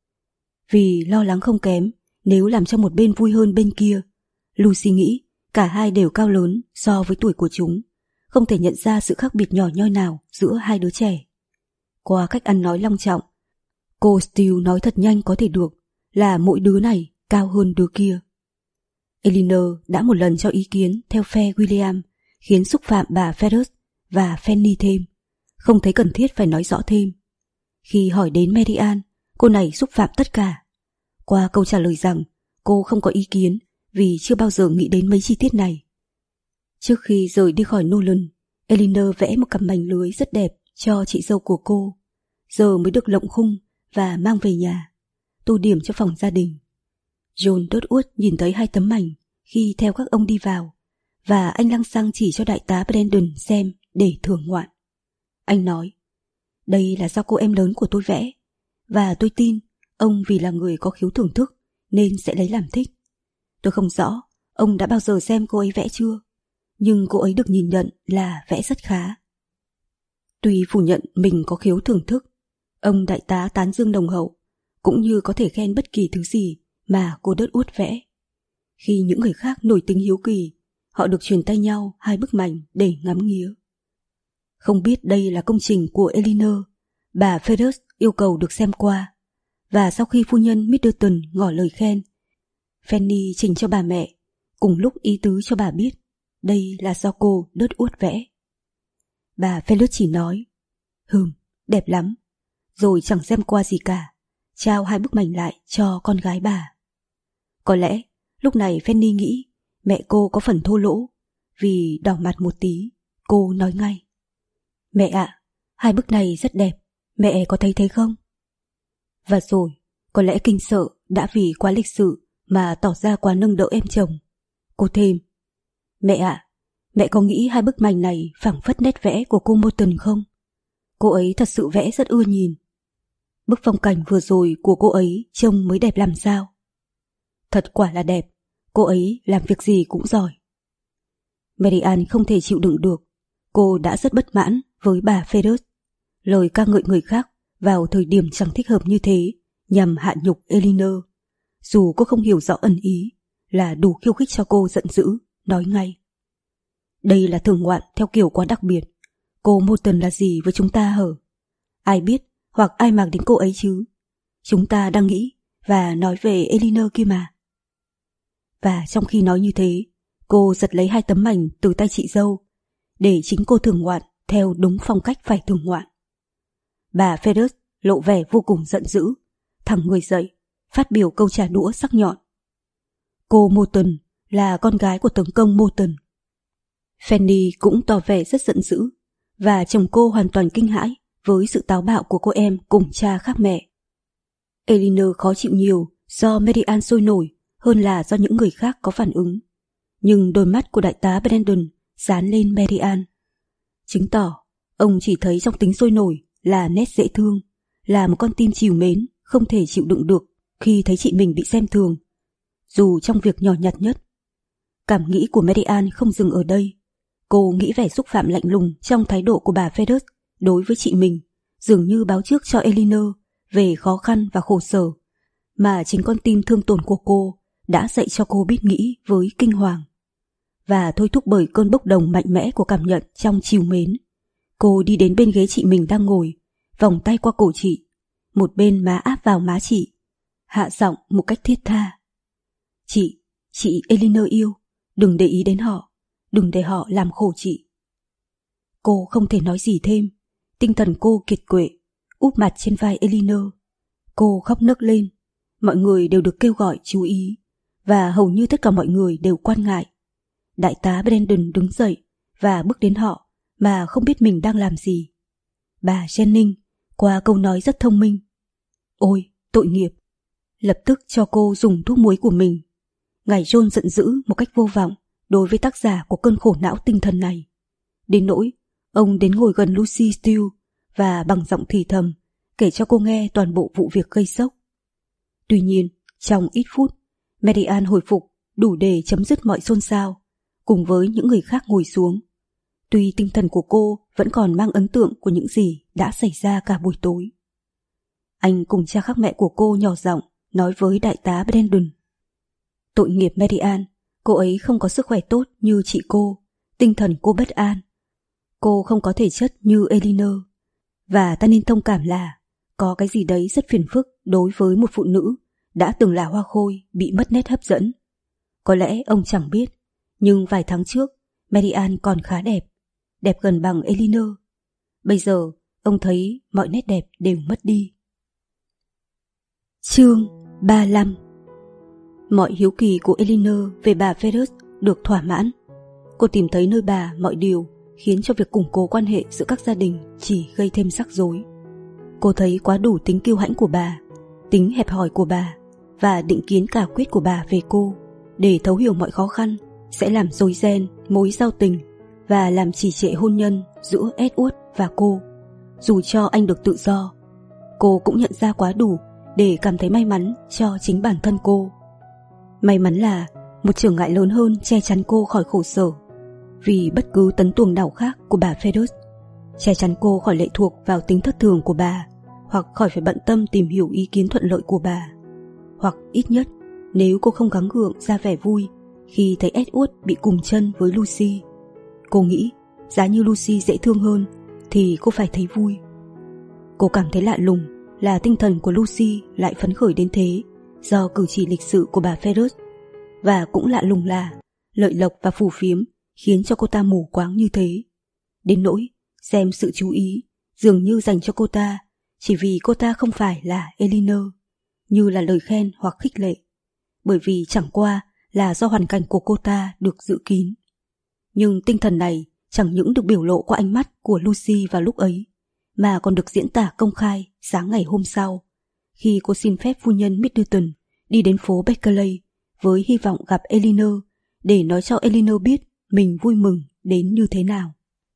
Vì lo lắng không kém nếu làm cho một bên vui hơn bên kia, Lucy nghĩ cả hai đều cao lớn so với tuổi của chúng, không thể nhận ra sự khác biệt nhỏ nhoi nào giữa hai đứa trẻ. Qua cách ăn nói long trọng, cô Steele nói thật nhanh có thể được là mỗi đứa này cao hơn đứa kia. Eleanor đã một lần cho ý kiến theo phe William, khiến xúc phạm bà Ferris và Fanny thêm, không thấy cần thiết phải nói rõ thêm. Khi hỏi đến Mary Ann, cô này xúc phạm tất cả, qua câu trả lời rằng cô không có ý kiến vì chưa bao giờ nghĩ đến mấy chi tiết này. Trước khi rời đi khỏi Nolan, Eleanor vẽ một cặp mảnh lưới rất đẹp cho chị dâu của cô, giờ mới được lộng khung và mang về nhà, tô điểm cho phòng gia đình. John đốt uốt nhìn thấy hai tấm ảnh khi theo các ông đi vào, và anh lăng xăng chỉ cho đại tá Brandon xem để thưởng ngoạn. Anh nói, đây là do cô em lớn của tôi vẽ, và tôi tin ông vì là người có khiếu thưởng thức nên sẽ lấy làm thích. Tôi không rõ ông đã bao giờ xem cô ấy vẽ chưa, nhưng cô ấy được nhìn nhận là vẽ rất khá. Tuy phủ nhận mình có khiếu thưởng thức, ông đại tá tán dương nồng hậu, cũng như có thể khen bất kỳ thứ gì mà cô đớt uốt vẽ. Khi những người khác nổi tính hiếu kỳ, họ được truyền tay nhau hai bức mảnh để ngắm nghía. Không biết đây là công trình của Elinor, bà Ferris yêu cầu được xem qua, và sau khi phu nhân Middleton ngỏ lời khen, Fanny trình cho bà mẹ, cùng lúc ý tứ cho bà biết đây là do cô đớt uốt vẽ. Bà Ferris chỉ nói, hừm, đẹp lắm, rồi chẳng xem qua gì cả, trao hai bức mảnh lại cho con gái bà. Có lẽ lúc này Fanny nghĩ mẹ cô có phần thô lỗ, vì đỏ mặt một tí, cô nói ngay, mẹ ạ, à, hai bức này rất đẹp, mẹ có thấy thế không? Và rồi, có lẽ kinh sợ đã vì quá lịch sự mà tỏ ra quá nâng đỡ em chồng. Cô thêm, mẹ ạ, à, mẹ có nghĩ hai bức mảnh này phảng phất nét vẽ của cô Morton không? Cô ấy thật sự vẽ rất ưa nhìn. Bức phong cảnh vừa rồi của cô ấy trông mới đẹp làm sao. Thật quả là đẹp, cô ấy làm việc gì cũng giỏi. Mary Ann không thể chịu đựng được, cô đã rất bất mãn với bà Ferris. Lời ca ngợi người khác vào thời điểm chẳng thích hợp như thế nhằm hạ nhục Elinor, dù cô không hiểu rõ ẩn ý, là đủ khiêu khích cho cô giận dữ, nói ngay. Đây là thưởng ngoạn theo kiểu quá đặc biệt, cô Morton là gì với chúng ta hở? Ai biết hoặc ai màng đến cô ấy chứ? Chúng ta đang nghĩ và nói về Elinor kia mà. Và trong khi nói như thế, cô giật lấy hai tấm ảnh từ tay chị dâu, để chính cô thưởng ngoạn theo đúng phong cách phải thưởng ngoạn. Bà Ferris lộ vẻ vô cùng giận dữ, thẳng người dậy, phát biểu câu trả đũa sắc nhọn. Cô Morton là con gái của tướng công Morton. Fanny cũng tỏ vẻ rất giận dữ, và chồng cô hoàn toàn kinh hãi với sự táo bạo của cô em cùng cha khác mẹ. Elinor khó chịu nhiều do Mary Ann sôi nổi hơn là do những người khác có phản ứng, nhưng đôi mắt của đại tá Brandon dán lên Mary Ann, chứng tỏ ông chỉ thấy trong tính sôi nổi là nét dễ thương, là một con tim trìu mến không thể chịu đựng được khi thấy chị mình bị xem thường, dù trong việc nhỏ nhặt nhất. Cảm nghĩ của Mary Ann không dừng ở đây. Cô nghĩ vẻ xúc phạm lạnh lùng trong thái độ của bà Ferris đối với chị mình dường như báo trước cho Elinor về khó khăn và khổ sở mà chính con tim thương tổn của cô đã dạy cho cô biết nghĩ với kinh hoàng. Và thôi thúc bởi cơn bốc đồng mạnh mẽ của cảm nhận trong trìu mến, cô đi đến bên ghế chị mình đang ngồi, vòng tay qua cổ chị, một bên má áp vào má chị, hạ giọng một cách thiết tha. Chị, chị Elinor yêu, đừng để ý đến họ, đừng để họ làm khổ chị. Cô không thể nói gì thêm, tinh thần cô kiệt quệ, úp mặt trên vai Elinor. Cô khóc nấc lên, mọi người đều được kêu gọi chú ý, và hầu như tất cả mọi người đều quan ngại. Đại tá Brandon đứng dậy và bước đến họ mà không biết mình đang làm gì. Bà Jennings qua câu nói rất thông minh, ôi tội nghiệp, lập tức cho cô dùng thuốc muối của mình. Ngài John giận dữ một cách vô vọng đối với tác giả của cơn khổ não tinh thần này, đến nỗi ông đến ngồi gần Lucy Steele và bằng giọng thì thầm kể cho cô nghe toàn bộ vụ việc gây sốc. Tuy nhiên, trong ít phút, Mary Ann hồi phục đủ để chấm dứt mọi xôn xao, cùng với những người khác ngồi xuống. Tuy tinh thần của cô vẫn còn mang ấn tượng của những gì đã xảy ra cả buổi tối. Anh cùng cha khác mẹ của cô nhỏ giọng nói với đại tá Brandon. Tội nghiệp Mary Ann, cô ấy không có sức khỏe tốt như chị cô, tinh thần cô bất an. Cô không có thể chất như Elinor, và ta nên thông cảm là có cái gì đấy rất phiền phức đối với một phụ nữ đã từng là hoa khôi bị mất nét hấp dẫn. Có lẽ ông chẳng biết, nhưng vài tháng trước Mary Ann còn khá đẹp, đẹp gần bằng Elinor. Bây giờ ông thấy mọi nét đẹp đều mất đi. Chương ba mươi lăm. Mọi hiếu kỳ của Elinor về bà Ferris được thỏa mãn. Cô tìm thấy nơi bà mọi điều khiến cho việc củng cố quan hệ giữa các gia đình chỉ gây thêm rắc rối. Cô thấy quá đủ tính kiêu hãnh của bà, tính hẹp hòi của bà, và định kiến cả quyết của bà về cô, để thấu hiểu mọi khó khăn sẽ làm rối ren mối giao tình và làm trì trệ hôn nhân giữa Edward và cô. Dù cho anh được tự do, cô cũng nhận ra quá đủ để cảm thấy may mắn cho chính bản thân cô. May mắn là một trở ngại lớn hơn che chắn cô khỏi khổ sở vì bất cứ tấn tuồng nào khác của bà Ferris, che chắn cô khỏi lệ thuộc vào tính thất thường của bà, hoặc khỏi phải bận tâm tìm hiểu ý kiến thuận lợi của bà. Hoặc ít nhất, nếu cô không gắng gượng ra vẻ vui khi thấy Edward bị cùm chân với Lucy, cô nghĩ giá như Lucy dễ thương hơn thì cô phải thấy vui. Cô cảm thấy lạ lùng là tinh thần của Lucy lại phấn khởi đến thế do cử chỉ lịch sự của bà Ferris, và cũng lạ lùng là lợi lộc và phù phiếm khiến cho cô ta mù quáng như thế, đến nỗi xem sự chú ý dường như dành cho cô ta chỉ vì cô ta không phải là Elinor, như là lời khen hoặc khích lệ, bởi vì chẳng qua là do hoàn cảnh của cô ta được dự kín. Nhưng tinh thần này chẳng những được biểu lộ qua ánh mắt của Lucy vào lúc ấy, mà còn được diễn tả công khai sáng ngày hôm sau, khi cô xin phép phu nhân Middleton đi đến phố Beckley với hy vọng gặp Elinor để nói cho Elinor biết mình vui mừng đến như thế nào.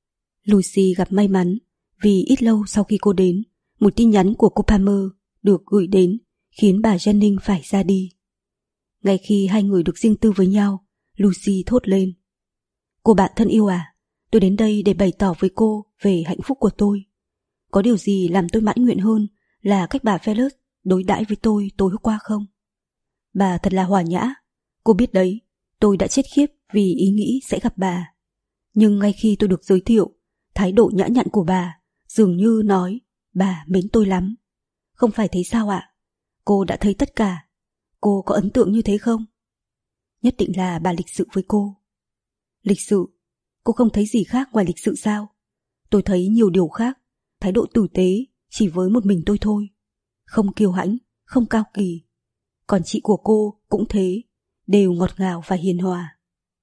Lucy gặp may mắn vì ít lâu sau khi cô đến, một tin nhắn của cô Palmer được gửi đến khiến bà Jennings phải ra đi. Ngay khi hai người được riêng tư với nhau, Lucy thốt lên: "Cô bạn thân yêu à, tôi đến đây để bày tỏ với cô về hạnh phúc của tôi. Có điều gì làm tôi mãn nguyện hơn là cách bà Ferris đối đãi với tôi tối hôm qua không? Bà thật là hòa nhã. Cô biết đấy, tôi đã chết khiếp vì ý nghĩ sẽ gặp bà. Nhưng ngay khi tôi được giới thiệu, thái độ nhã nhặn của bà dường như nói bà mến tôi lắm. Không phải thế sao ạ? Cô đã thấy tất cả. Cô có ấn tượng như thế không? Nhất định là bà lịch sự với cô." "Lịch sự? Cô không thấy gì khác ngoài lịch sự sao? Tôi thấy nhiều điều khác. Thái độ tử tế chỉ với một mình tôi thôi. Không kiêu hãnh, không cao kỳ. Còn chị của cô cũng thế, đều ngọt ngào và hiền hòa."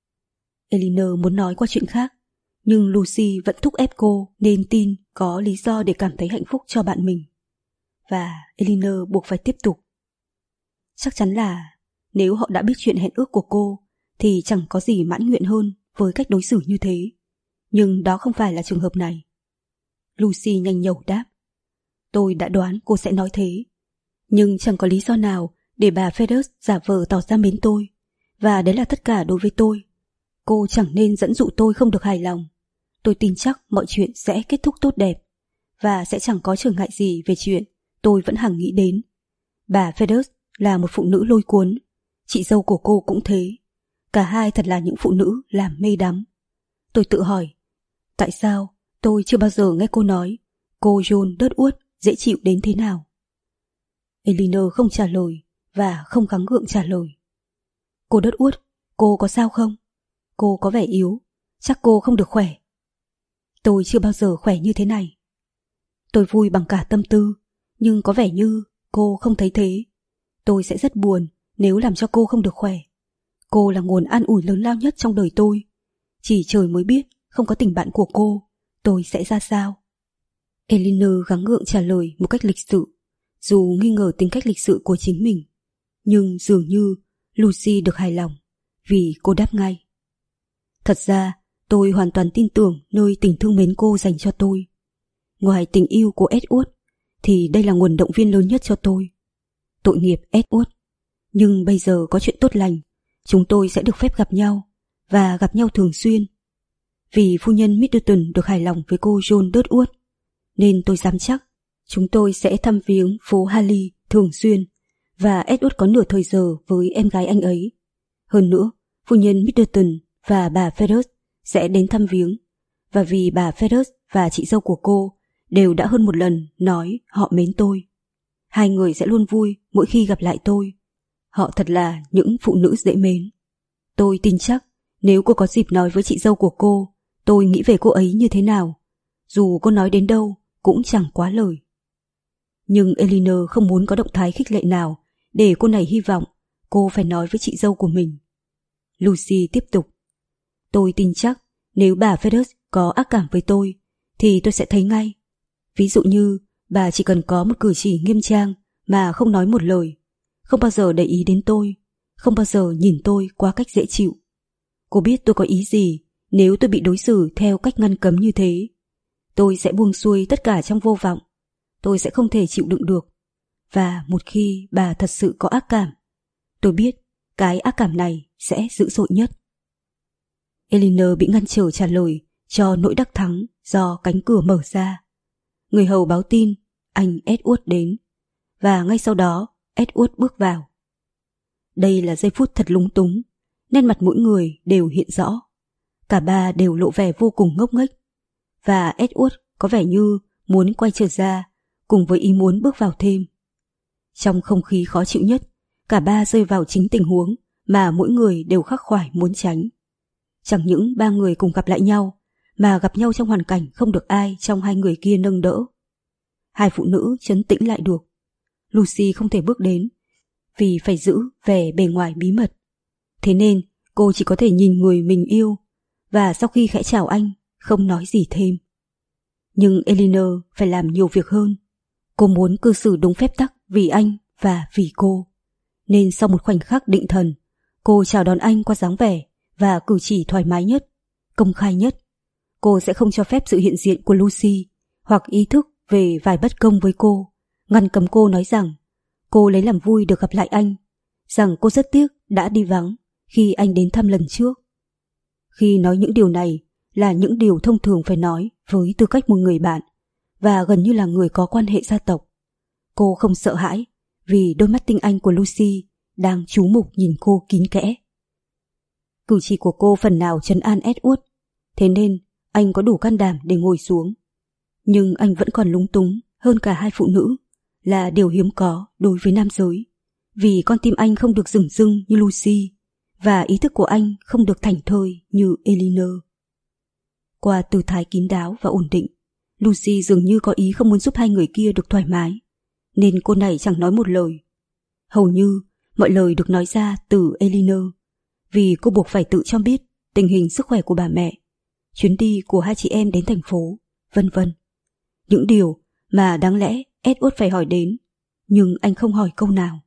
Elinor muốn nói qua chuyện khác, nhưng Lucy vẫn thúc ép cô nên tin có lý do để cảm thấy hạnh phúc cho bạn mình. Và Elinor buộc phải tiếp tục. Chắc chắn là nếu họ đã biết chuyện hẹn ước của cô thì chẳng có gì mãn nguyện hơn với cách đối xử như thế. Nhưng đó không phải là trường hợp này. Lucy nhanh nhẩu đáp: "Tôi đã đoán cô sẽ nói thế. Nhưng chẳng có lý do nào để bà Ferris giả vờ tỏ ra mến tôi. Và đấy là tất cả đối với tôi. Cô chẳng nên dẫn dụ tôi không được hài lòng. Tôi tin chắc mọi chuyện sẽ kết thúc tốt đẹp. Và sẽ chẳng có trở ngại gì về chuyện tôi vẫn hằng nghĩ đến. Bà Ferris là một phụ nữ lôi cuốn. Chị dâu của cô cũng thế. Cả hai thật là những phụ nữ làm mê đắm. Tôi tự hỏi, tại sao tôi chưa bao giờ nghe cô nói cô John đớt uất dễ chịu đến thế nào?" Elinor không trả lời và không gắng gượng trả lời. "Cô đớt uất, cô có sao không? Cô có vẻ yếu, chắc cô không được khỏe." "Tôi chưa bao giờ khỏe như thế này." "Tôi vui bằng cả tâm tư, nhưng có vẻ như cô không thấy thế. Tôi sẽ rất buồn nếu làm cho cô không được khỏe. Cô là nguồn an ủi lớn lao nhất trong đời tôi. Chỉ trời mới biết không có tình bạn của cô, tôi sẽ ra sao." Elinor gắng gượng trả lời một cách lịch sự, dù nghi ngờ tính cách lịch sự của chính mình. Nhưng dường như Lucy được hài lòng, vì cô đáp ngay: "Thật ra tôi hoàn toàn tin tưởng nơi tình thương mến cô dành cho tôi. Ngoài tình yêu của Edward thì đây là nguồn động viên lớn nhất cho tôi. Tội nghiệp Edward. Nhưng bây giờ có chuyện tốt lành, chúng tôi sẽ được phép gặp nhau, và gặp nhau thường xuyên. Vì phu nhân Middleton được hài lòng với cô John Dudworth, nên tôi dám chắc chúng tôi sẽ thăm viếng phố Harley thường xuyên, và Edward có nửa thời giờ với em gái anh ấy. Hơn nữa, phu nhân Middleton và bà Ferris sẽ đến thăm viếng, và vì bà Ferris và chị dâu của cô đều đã hơn một lần nói họ mến tôi. Hai người sẽ luôn vui mỗi khi gặp lại tôi. Họ thật là những phụ nữ dễ mến. Tôi tin chắc nếu cô có dịp nói với chị dâu của cô tôi nghĩ về cô ấy như thế nào, dù cô nói đến đâu cũng chẳng quá lời." Nhưng Elinor không muốn có động thái khích lệ nào để cô này hy vọng cô phải nói với chị dâu của mình. Lucy tiếp tục: "Tôi tin chắc nếu bà Ferris có ác cảm với tôi thì tôi sẽ thấy ngay. Ví dụ như bà chỉ cần có một cử chỉ nghiêm trang mà không nói một lời, không bao giờ để ý đến tôi, không bao giờ nhìn tôi qua cách dễ chịu. Cô biết tôi có ý gì nếu tôi bị đối xử theo cách ngăn cấm như thế. Tôi sẽ buông xuôi tất cả trong vô vọng. Tôi sẽ không thể chịu đựng được. Và một khi bà thật sự có ác cảm, tôi biết cái ác cảm này sẽ dữ dội nhất. Eleanor bị ngăn trở trả lời cho nỗi đắc thắng do cánh cửa mở ra. Người hầu báo tin anh Edward đến, và ngay sau đó Edward bước vào. Đây là giây phút thật lúng túng, nên mặt mỗi người đều hiện rõ. Cả ba đều lộ vẻ vô cùng ngốc nghếch, và Edward có vẻ như muốn quay trở ra cùng với ý muốn bước vào thêm. Trong không khí khó chịu nhất, cả ba rơi vào chính tình huống mà mỗi người đều khắc khoải muốn tránh. Chẳng những ba người cùng gặp lại nhau, mà gặp nhau trong hoàn cảnh không được ai trong hai người kia nâng đỡ. Hai phụ nữ trấn tĩnh lại được. Lucy không thể bước đến vì phải giữ vẻ bề ngoài bí mật. Thế nên cô chỉ có thể nhìn người mình yêu, và sau khi khẽ chào anh, không nói gì thêm. Nhưng Eleanor phải làm nhiều việc hơn. Cô muốn cư xử đúng phép tắc vì anh và vì cô. Nên sau một khoảnh khắc định thần, cô chào đón anh qua dáng vẻ và cử chỉ thoải mái nhất, công khai nhất. Cô sẽ không cho phép sự hiện diện của Lucy hoặc ý thức về vài bất công với cô ngăn cấm cô nói rằng cô lấy làm vui được gặp lại anh, rằng cô rất tiếc đã đi vắng khi anh đến thăm lần trước. Khi nói những điều này là những điều thông thường phải nói với tư cách một người bạn và gần như là người có quan hệ gia tộc. Cô không sợ hãi vì đôi mắt tinh anh của Lucy đang chú mục nhìn cô kín kẽ. Cử chỉ của cô phần nào trấn an Edward, thế nên anh có đủ can đảm để ngồi xuống. Nhưng anh vẫn còn lúng túng hơn cả hai phụ nữ, là điều hiếm có đối với nam giới, vì con tim anh không được rừng rưng như Lucy, và ý thức của anh không được thảnh thơi như Eleanor. Qua tư thái kín đáo và ổn định, Lucy dường như có ý không muốn giúp hai người kia được thoải mái, nên cô này chẳng nói một lời. Hầu như mọi lời được nói ra từ Eleanor, vì cô buộc phải tự cho biết tình hình sức khỏe của bà mẹ, chuyến đi của hai chị em đến thành phố, vân vân. Những điều mà đáng lẽ Edward phải hỏi đến, nhưng anh không hỏi câu nào.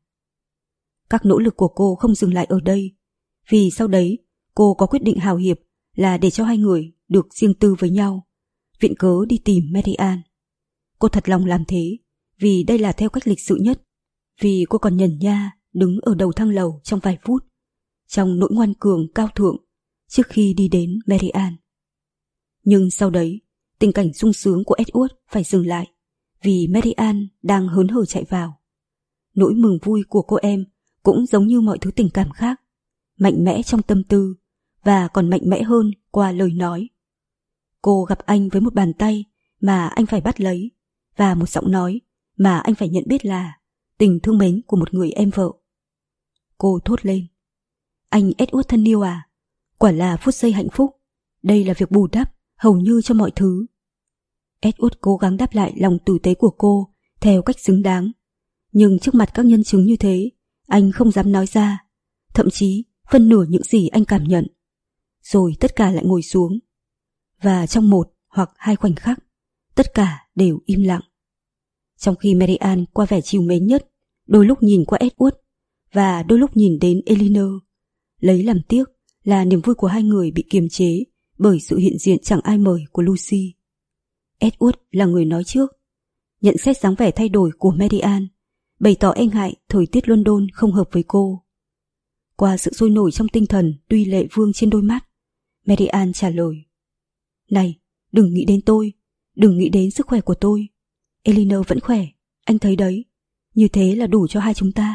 Các nỗ lực của cô không dừng lại ở đây, vì sau đấy cô có quyết định hào hiệp là để cho hai người được riêng tư với nhau, viện cớ đi tìm Mary-Ann. Cô thật lòng làm thế vì đây là theo cách lịch sự nhất, vì cô còn nhẩn nha đứng ở đầu thang lầu trong vài phút, trong nỗi ngoan cường cao thượng trước khi đi đến Mary-Ann. Nhưng sau đấy, tình cảnh sung sướng của Edward phải dừng lại, vì Mary-Ann đang hớn hở chạy vào. Nỗi mừng vui của cô em cũng giống như mọi thứ tình cảm khác, mạnh mẽ trong tâm tư và còn mạnh mẽ hơn qua lời nói. Cô gặp anh với một bàn tay mà anh phải bắt lấy, và một giọng nói mà anh phải nhận biết là tình thương mến của một người em vợ. Cô thốt lên: "Anh Edward thân yêu à, quả là phút giây hạnh phúc, đây là việc bù đắp hầu như cho mọi thứ." Edward cố gắng đáp lại lòng tử tế của cô theo cách xứng đáng, nhưng trước mặt các nhân chứng như thế, anh không dám nói ra, thậm chí phân nửa những gì anh cảm nhận. Rồi tất cả lại ngồi xuống, và trong một hoặc hai khoảnh khắc, tất cả đều im lặng. Trong khi Mary-Ann qua vẻ trìu mến nhất, đôi lúc nhìn qua Edward và đôi lúc nhìn đến Eleanor, lấy làm tiếc là niềm vui của hai người bị kiềm chế bởi sự hiện diện chẳng ai mời của Lucy. Edward là người nói trước, nhận xét dáng vẻ thay đổi của Mary-Ann, bày tỏ e ngại thời tiết London không hợp với cô. Qua sự sôi nổi trong tinh thần tuy lệ vương trên đôi mắt, Mary-Ann trả lời: "Này, đừng nghĩ đến tôi, đừng nghĩ đến sức khỏe của tôi. Eleanor vẫn khỏe, anh thấy đấy, như thế là đủ cho hai chúng ta."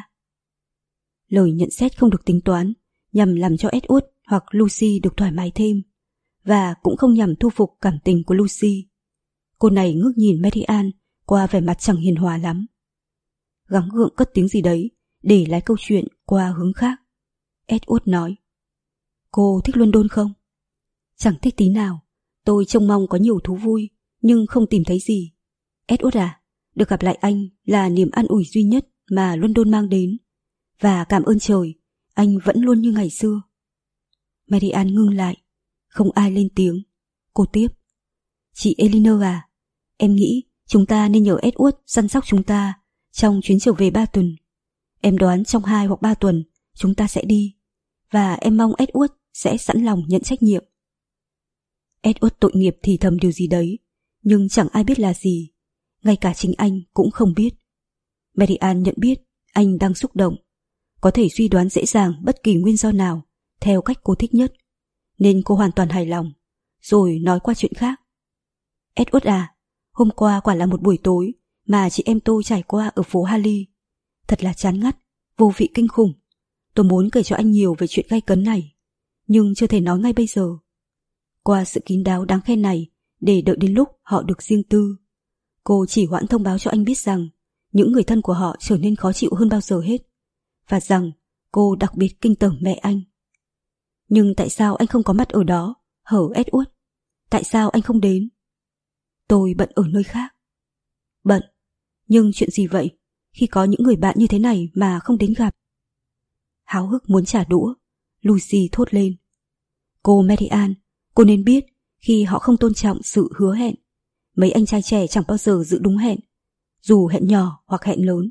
Lời nhận xét không được tính toán nhằm làm cho Edward hoặc Lucy được thoải mái thêm, và cũng không nhằm thu phục cảm tình của Lucy. Cô này ngước nhìn Mary-Ann qua vẻ mặt chẳng hiền hòa lắm, gắng gượng cất tiếng gì đấy để lái câu chuyện qua hướng khác. Edward nói: "Cô thích London không?" "Chẳng thích tí nào, tôi trông mong có nhiều thú vui nhưng không tìm thấy gì." "Edward à, được gặp lại anh là niềm an ủi duy nhất mà London mang đến, và cảm ơn trời, anh vẫn luôn như ngày xưa." Mary-Ann ngưng lại, không ai lên tiếng. Cô tiếp: "Chị Eleanor à, em nghĩ chúng ta nên nhờ Edward săn sóc chúng ta trong chuyến trở về ba tuần. Em đoán trong hai hoặc ba tuần chúng ta sẽ đi, và em mong Edward sẽ sẵn lòng nhận trách nhiệm. Edward tội nghiệp thì thầm điều gì đấy, nhưng chẳng ai biết là gì, ngay cả chính anh cũng không biết. Mary Ann nhận biết anh đang xúc động, có thể suy đoán dễ dàng bất kỳ nguyên do nào theo cách cô thích nhất, nên cô hoàn toàn hài lòng, rồi nói qua chuyện khác. Edward à, hôm qua quả là một buổi tối mà chị em tôi trải qua ở phố Harley. Thật là chán ngắt, vô vị kinh khủng. Tôi muốn kể cho anh nhiều về chuyện gay cấn này, nhưng chưa thể nói ngay bây giờ. Qua sự kín đáo đáng khen này, để đợi đến lúc họ được riêng tư, cô chỉ hoãn thông báo cho anh biết rằng những người thân của họ trở nên khó chịu hơn bao giờ hết, và rằng cô đặc biệt kinh tởm mẹ anh. Nhưng tại sao anh không có mặt ở đó, hở Edward? Tại sao anh không đến? Tôi bận ở nơi khác. Bận? Nhưng chuyện gì vậy, khi có những người bạn như thế này mà không đến gặp? Háo hức muốn trả đũa, Lucy thốt lên. Cô Mary Ann, cô nên biết khi họ không tôn trọng sự hứa hẹn, mấy anh trai trẻ chẳng bao giờ giữ đúng hẹn, dù hẹn nhỏ hoặc hẹn lớn.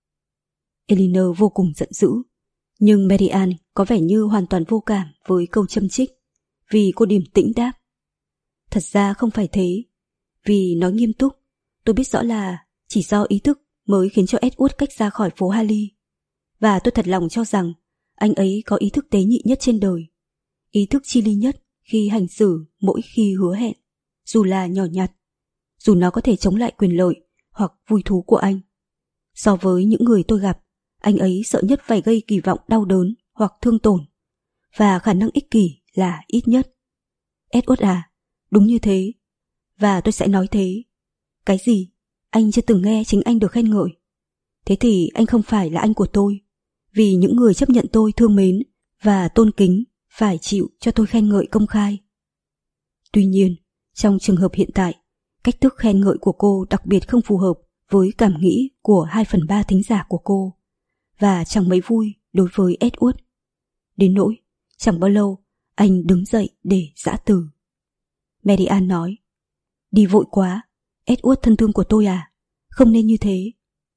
Eleanor vô cùng giận dữ, nhưng Mary Ann có vẻ như hoàn toàn vô cảm với câu châm chích, vì cô điềm tĩnh đáp. Thật ra không phải thế, vì nói nghiêm túc, tôi biết rõ là chỉ do ý thức mới khiến cho Edward cách ra khỏi phố Harley, và tôi thật lòng cho rằng anh ấy có ý thức tế nhị nhất trên đời, ý thức chi ly nhất khi hành xử mỗi khi hứa hẹn, dù là nhỏ nhặt, dù nó có thể chống lại quyền lợi hoặc vui thú của anh. So với những người tôi gặp, anh ấy sợ nhất phải gây kỳ vọng đau đớn hoặc thương tổn, và khả năng ích kỷ là ít nhất. Edward à, đúng như thế, và tôi sẽ nói thế. Cái gì? Anh chưa từng nghe chính anh được khen ngợi. Thế thì anh không phải là anh của tôi, vì những người chấp nhận tôi thương mến và tôn kính phải chịu cho tôi khen ngợi công khai. Tuy nhiên, trong trường hợp hiện tại, cách thức khen ngợi của cô đặc biệt không phù hợp với cảm nghĩ của hai phần ba thính giả của cô, và chẳng mấy vui đối với Edward. Đến nỗi, chẳng bao lâu, anh đứng dậy để giã từ. Mary Ann nói, đi vội quá, Edward thân thương của tôi à, không nên như thế.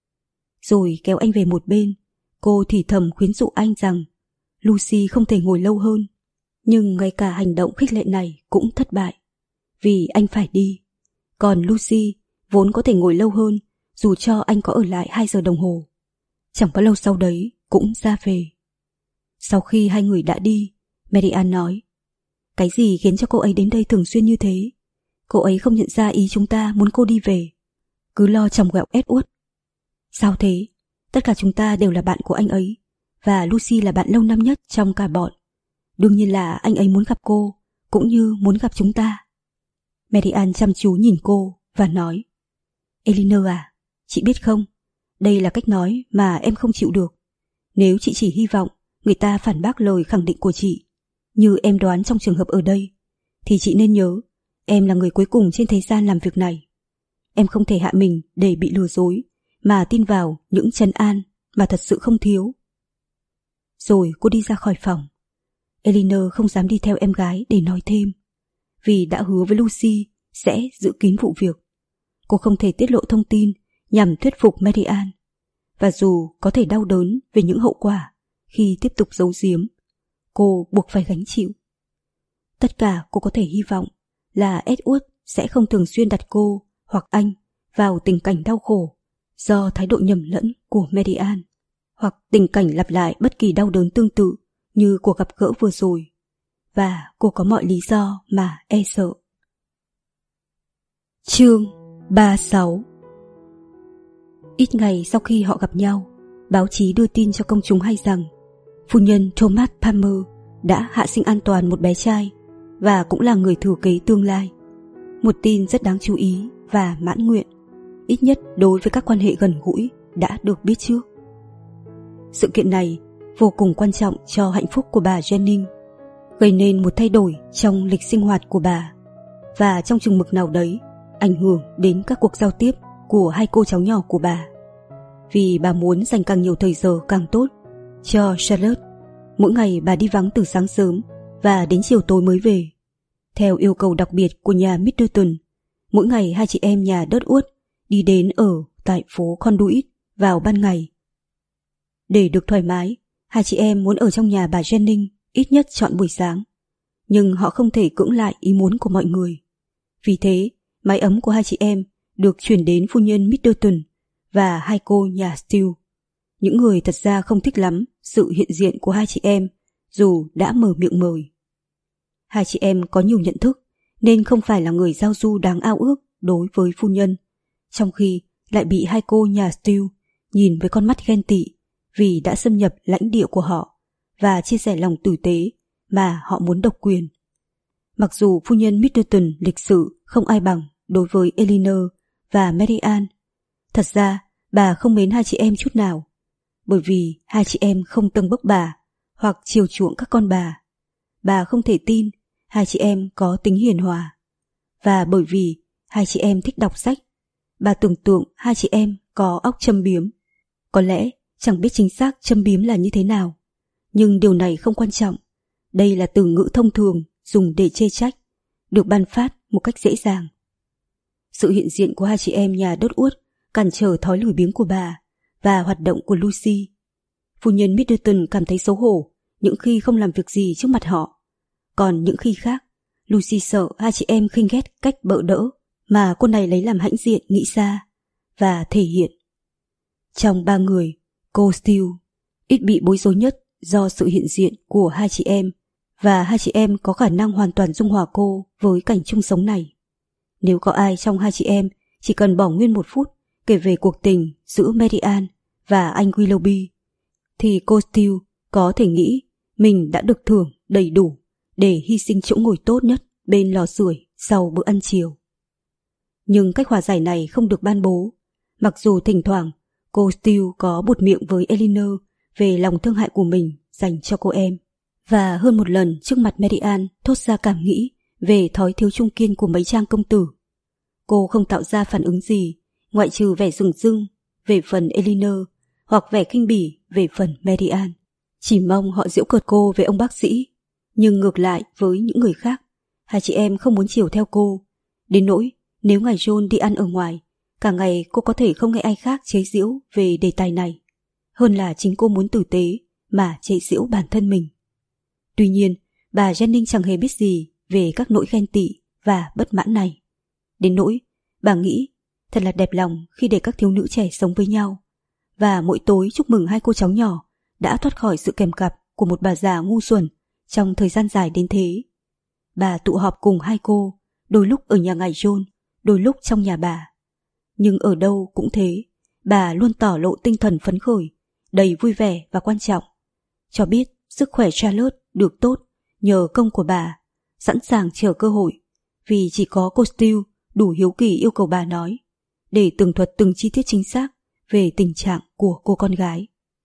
Rồi kéo anh về một bên, cô thì thầm khuyến dụ anh rằng Lucy không thể ngồi lâu hơn, nhưng ngay cả hành động khích lệ này cũng thất bại, vì anh phải đi, còn Lucy vốn có thể ngồi lâu hơn dù cho anh có ở lại hai giờ đồng hồ. Chẳng bao lâu sau đấy cũng ra về. Sau khi hai người đã đi, Mary Ann nói, cái gì khiến cho cô ấy đến đây thường xuyên như thế? Cô ấy không nhận ra ý chúng ta muốn cô đi về, cứ lo chồng ghẹo Edward. Sao thế? Tất cả chúng ta đều là bạn của anh ấy, và Lucy là bạn lâu năm nhất trong cả bọn. Đương nhiên là anh ấy muốn gặp cô, cũng như muốn gặp chúng ta. Mary Ann chăm chú nhìn cô và nói, Eleanor à, chị biết không, đây là cách nói mà em không chịu được. Nếu chị chỉ hy vọng người ta phản bác lời khẳng định của chị, như em đoán trong trường hợp ở đây, thì chị nên nhớ, em là người cuối cùng trên thế gian làm việc này. Em không thể hạ mình để bị lừa dối, mà tin vào những trấn an mà thật sự không thiếu. Rồi cô đi ra khỏi phòng. Eleanor không dám đi theo em gái để nói thêm, vì đã hứa với Lucy sẽ giữ kín vụ việc. Cô không thể tiết lộ thông tin nhằm thuyết phục Mary Ann, và dù có thể đau đớn về những hậu quả khi tiếp tục giấu giếm, cô buộc phải gánh chịu. Tất cả cô có thể hy vọng là Edward sẽ không thường xuyên đặt cô hoặc anh vào tình cảnh đau khổ do thái độ nhầm lẫn của Mary Ann, hoặc tình cảnh lặp lại bất kỳ đau đớn tương tự như cuộc gặp gỡ vừa rồi, và cô có mọi lý do mà e sợ. Chương ba mươi sáu. Ít ngày sau khi họ gặp nhau, báo chí đưa tin cho công chúng hay rằng phu nhân Thomas Palmer đã hạ sinh an toàn một bé trai, và cũng là người thừa kế tương lai. Một tin rất đáng chú ý và mãn nguyện, ít nhất đối với các quan hệ gần gũi đã được biết trước. Sự kiện này vô cùng quan trọng cho hạnh phúc của bà Jennings, gây nên một thay đổi trong lịch sinh hoạt của bà, và trong chừng mực nào đấy ảnh hưởng đến các cuộc giao tiếp của hai cô cháu nhỏ của bà. Vì bà muốn dành càng nhiều thời giờ càng tốt cho Charlotte, mỗi ngày bà đi vắng từ sáng sớm và đến chiều tối mới về. Theo yêu cầu đặc biệt của nhà Middleton, mỗi ngày hai chị em nhà Dudwood đi đến ở tại phố Conduit vào ban ngày. Để được thoải mái, hai chị em muốn ở trong nhà bà Jennings ít nhất trọn buổi sáng. Nhưng họ không thể cưỡng lại ý muốn của mọi người. Vì thế, mái ấm của hai chị em được chuyển đến phu nhân Middleton và hai cô nhà Steele. Những người thật ra không thích lắm sự hiện diện của hai chị em, dù đã mở miệng mời. Hai chị em có nhiều nhận thức, nên không phải là người giao du đáng ao ước đối với phu nhân, trong khi lại bị hai cô nhà Steele nhìn với con mắt ghen tị vì đã xâm nhập lãnh địa của họ và chia sẻ lòng tử tế mà họ muốn độc quyền. Mặc dù phu nhân Middleton lịch sự không ai bằng đối với Eleanor và Mary Ann, thật ra bà không mến hai chị em chút nào, bởi vì hai chị em không tâng bốc bà hoặc chiều chuộng các con bà. Bà không thể tin hai chị em có tính hiền hòa. Và bởi vì hai chị em thích đọc sách, bà tưởng tượng hai chị em có óc châm biếm. Có lẽ chẳng biết chính xác châm biếm là như thế nào, nhưng điều này không quan trọng. Đây là từ ngữ thông thường dùng để chê trách, được ban phát một cách dễ dàng. Sự hiện diện của hai chị em nhà đốt uốt cản trở thói lười biếng của bà và hoạt động của Lucy. Phu nhân Middleton cảm thấy xấu hổ những khi không làm việc gì trước mặt họ. Còn những khi khác, Lucy sợ hai chị em khinh ghét cách bợ đỡ mà cô này lấy làm hãnh diện nghĩ ra và thể hiện. Trong ba người, cô Steele ít bị bối rối nhất do sự hiện diện của hai chị em, và hai chị em có khả năng hoàn toàn dung hòa cô với cảnh chung sống này. Nếu có ai trong hai chị em chỉ cần bỏ nguyên một phút kể về cuộc tình giữa Mary Ann và anh Willoughby, thì cô Steele có thể nghĩ mình đã được thưởng đầy đủ để hy sinh chỗ ngồi tốt nhất bên lò sưởi sau bữa ăn chiều. Nhưng cách hòa giải này không được ban bố, mặc dù thỉnh thoảng cô Steele có buột miệng với Eleanor về lòng thương hại của mình dành cho cô em, và hơn một lần trước mặt Mary Ann thốt ra cảm nghĩ về thói thiếu trung kiên của mấy trang công tử. Cô không tạo ra phản ứng gì ngoại trừ vẻ rừng rưng về phần Eleanor hoặc vẻ khinh bỉ về phần Mary Ann, chỉ mong họ giễu cợt cô về ông bác sĩ. Nhưng ngược lại với những người khác, hai chị em không muốn chiều theo cô, đến nỗi nếu ngày John đi ăn ở ngoài, cả ngày cô có thể không nghe ai khác chế giễu về đề tài này, hơn là chính cô muốn tử tế mà chế giễu bản thân mình. Tuy nhiên, bà Jennings chẳng hề biết gì về các nỗi ghen tị và bất mãn này. Đến nỗi, bà nghĩ thật là đẹp lòng khi để các thiếu nữ trẻ sống với nhau, và mỗi tối chúc mừng hai cô cháu nhỏ đã thoát khỏi sự kèm cặp của một bà già ngu xuẩn trong thời gian dài đến thế. Bà tụ họp cùng hai cô, đôi lúc ở nhà ngài John, đôi lúc trong nhà bà. Nhưng ở đâu cũng thế, bà luôn tỏ lộ tinh thần phấn khởi, đầy vui vẻ và quan trọng, cho biết sức khỏe Charlotte được tốt nhờ công của bà, sẵn sàng chờ cơ hội, vì chỉ có cô Steele đủ hiếu kỳ yêu cầu bà nói, để tường thuật từng chi tiết chính xác về tình trạng của cô con gái.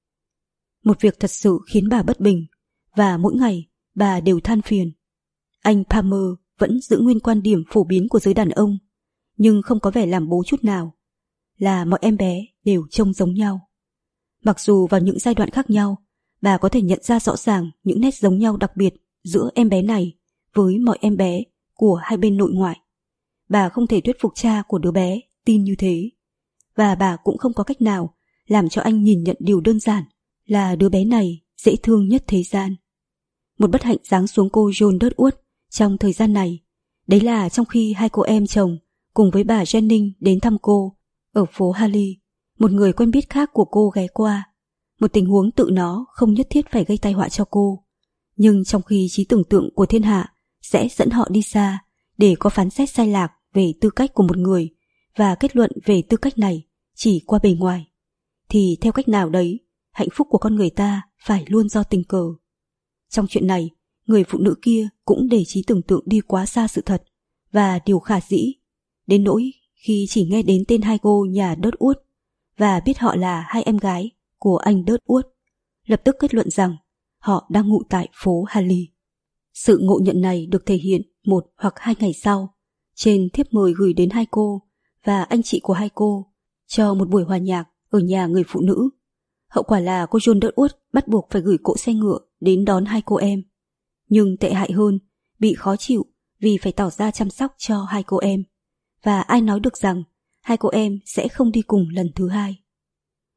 Một việc thật sự khiến bà bất bình, và mỗi ngày bà đều than phiền. Anh Palmer vẫn giữ nguyên quan điểm phổ biến của giới đàn ông, nhưng không có vẻ làm bố chút nào, là mọi em bé đều trông giống nhau. Mặc dù vào những giai đoạn khác nhau, bà có thể nhận ra rõ ràng những nét giống nhau đặc biệt giữa em bé này với mọi em bé của hai bên nội ngoại. Bà không thể thuyết phục cha của đứa bé tin như thế, và bà cũng không có cách nào làm cho anh nhìn nhận điều đơn giản là đứa bé này dễ thương nhất thế gian. Một bất hạnh giáng xuống cô John Dudwood trong thời gian này, đấy là trong khi hai cô em chồng cùng với bà Jennings đến thăm cô ở phố Harley, một người quen biết khác của cô ghé qua. Một tình huống tự nó không nhất thiết phải gây tai họa cho cô, nhưng trong khi trí tưởng tượng của thiên hạ sẽ dẫn họ đi xa để có phán xét sai lạc về tư cách của một người và kết luận về tư cách này chỉ qua bề ngoài, thì theo cách nào đấy, hạnh phúc của con người ta phải luôn do tình cờ. Trong chuyện này, người phụ nữ kia cũng để trí tưởng tượng đi quá xa sự thật và điều khả dĩ, đến nỗi khi chỉ nghe đến tên hai cô nhà Dudwood và biết họ là hai em gái của anh Dudwood, lập tức kết luận rằng họ đang ngụ tại phố Harley. Sự ngộ nhận này được thể hiện một hoặc hai ngày sau trên thiếp mời gửi đến hai cô và anh chị của hai cô cho một buổi hòa nhạc ở nhà người phụ nữ. Hậu quả là cô John Dudwood bắt buộc phải gửi cỗ xe ngựa đến đón hai cô em, nhưng tệ hại hơn, bị khó chịu vì phải tỏ ra chăm sóc cho hai cô em, và ai nói được rằng hai cô em sẽ không đi cùng lần thứ hai.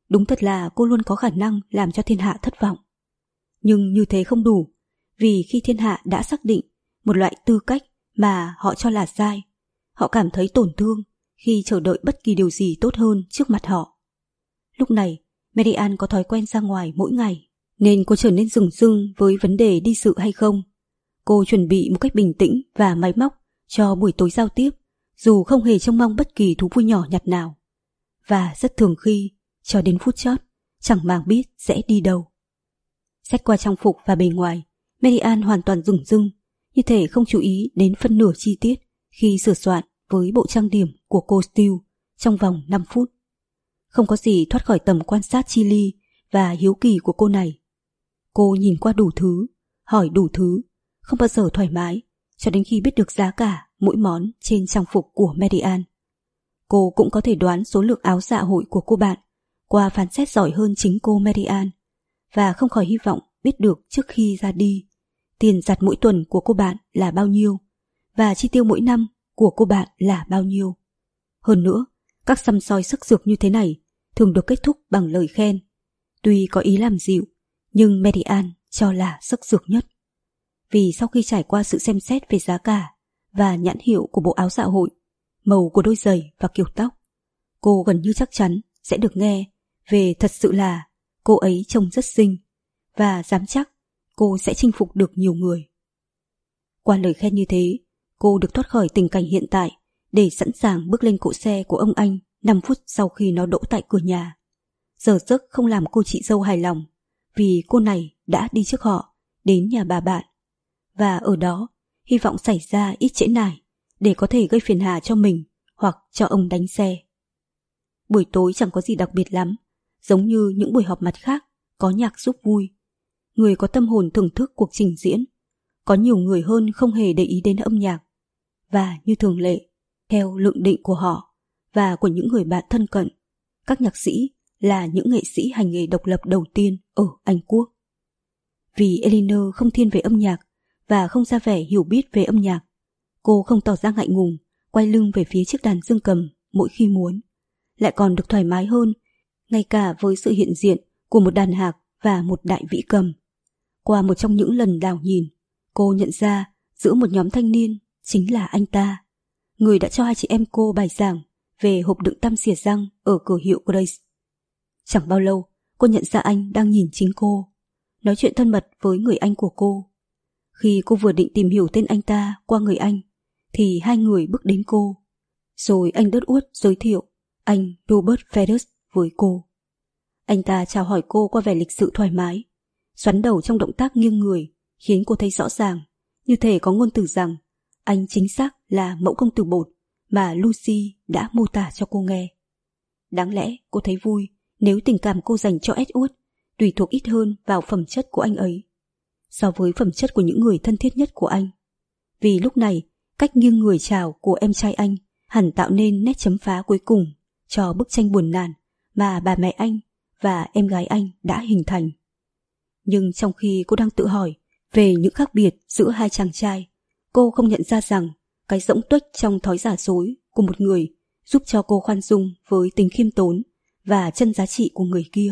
Đúng thật là cô luôn có khả năng làm cho thiên hạ thất vọng. Nhưng như thế không đủ, vì khi thiên hạ đã xác định một loại tư cách mà họ cho là sai, họ cảm thấy tổn thương khi chờ đợi bất kỳ điều gì tốt hơn trước mặt họ. Lúc này, Mary Ann có thói quen ra ngoài mỗi ngày, nên cô trở nên dửng dưng với vấn đề đi dự hay không. Cô chuẩn bị một cách bình tĩnh và máy móc cho buổi tối giao tiếp, dù không hề trông mong bất kỳ thú vui nhỏ nhặt nào. Và rất thường khi, cho đến phút chót, chẳng màng biết sẽ đi đâu. Xét qua trang phục và bề ngoài, Mary Ann hoàn toàn dửng dưng, như thể không chú ý đến phân nửa chi tiết khi sửa soạn với bộ trang điểm của cô Steele trong vòng năm phút. Không có gì thoát khỏi tầm quan sát chi ly và hiếu kỳ của cô này. Cô nhìn qua đủ thứ, hỏi đủ thứ, không bao giờ thoải mái, cho đến khi biết được giá cả mỗi món trên trang phục của Mary Ann. Cô cũng có thể đoán số lượng áo dạ hội của cô bạn qua phán xét giỏi hơn chính cô Mary Ann, và không khỏi hy vọng biết được trước khi ra đi tiền giặt mỗi tuần của cô bạn là bao nhiêu và chi tiêu mỗi năm của cô bạn là bao nhiêu. Hơn nữa, các săm soi sức dược như thế này thường được kết thúc bằng lời khen. Tuy có ý làm dịu, nhưng Mary Ann cho là sức dược nhất. Vì sau khi trải qua sự xem xét về giá cả và nhãn hiệu của bộ áo dạ hội, màu của đôi giày và kiểu tóc, cô gần như chắc chắn sẽ được nghe về thật sự là cô ấy trông rất xinh, và dám chắc cô sẽ chinh phục được nhiều người. Qua lời khen như thế, cô được thoát khỏi tình cảnh hiện tại để sẵn sàng bước lên cỗ xe của ông anh năm phút sau khi nó đỗ tại cửa nhà. Giờ giấc không làm cô chị dâu hài lòng, vì cô này đã đi trước họ đến nhà bà bạn, và ở đó hy vọng xảy ra ít trễ nải để có thể gây phiền hà cho mình hoặc cho ông đánh xe. Buổi tối chẳng có gì đặc biệt lắm, giống như những buổi họp mặt khác có nhạc giúp vui. Người có tâm hồn thưởng thức cuộc trình diễn, có nhiều người hơn không hề để ý đến âm nhạc. Và như thường lệ, theo lượng định của họ và của những người bạn thân cận, các nhạc sĩ là những nghệ sĩ hành nghề độc lập đầu tiên ở Anh Quốc. Vì Eleanor không thiên về âm nhạc và không ra vẻ hiểu biết về âm nhạc, cô không tỏ ra ngại ngùng quay lưng về phía chiếc đàn dương cầm mỗi khi muốn, lại còn được thoải mái hơn ngay cả với sự hiện diện của một đàn hạc và một đại vĩ cầm. Qua một trong những lần đào nhìn, cô nhận ra giữa một nhóm thanh niên chính là anh ta, người đã cho hai chị em cô bài giảng về hộp đựng tăm xỉa răng ở cửa hiệu Grace. Chẳng bao lâu, cô nhận ra anh đang nhìn chính cô, nói chuyện thân mật với người anh của cô. Khi cô vừa định tìm hiểu tên anh ta qua người anh, thì hai người bước đến cô. Rồi anh đớt uốt giới thiệu anh Robert Ferris với cô. Anh ta chào hỏi cô qua vẻ lịch sự thoải mái, xoắn đầu trong động tác nghiêng người, khiến cô thấy rõ ràng, như thể có ngôn từ rằng anh chính xác là mẫu công tử bột mà Lucy đã mô tả cho cô nghe. Đáng lẽ cô thấy vui nếu tình cảm cô dành cho Edward tùy thuộc ít hơn vào phẩm chất của anh ấy so với phẩm chất của những người thân thiết nhất của anh. Vì lúc này, cách nghiêng người chào của em trai anh hẳn tạo nên nét chấm phá cuối cùng cho bức tranh buồn nản mà bà mẹ anh và em gái anh đã hình thành. Nhưng trong khi cô đang tự hỏi về những khác biệt giữa hai chàng trai, cô không nhận ra rằng cái rỗng tuếch trong thói giả dối của một người giúp cho cô khoan dung với tính khiêm tốn và chân giá trị của người kia.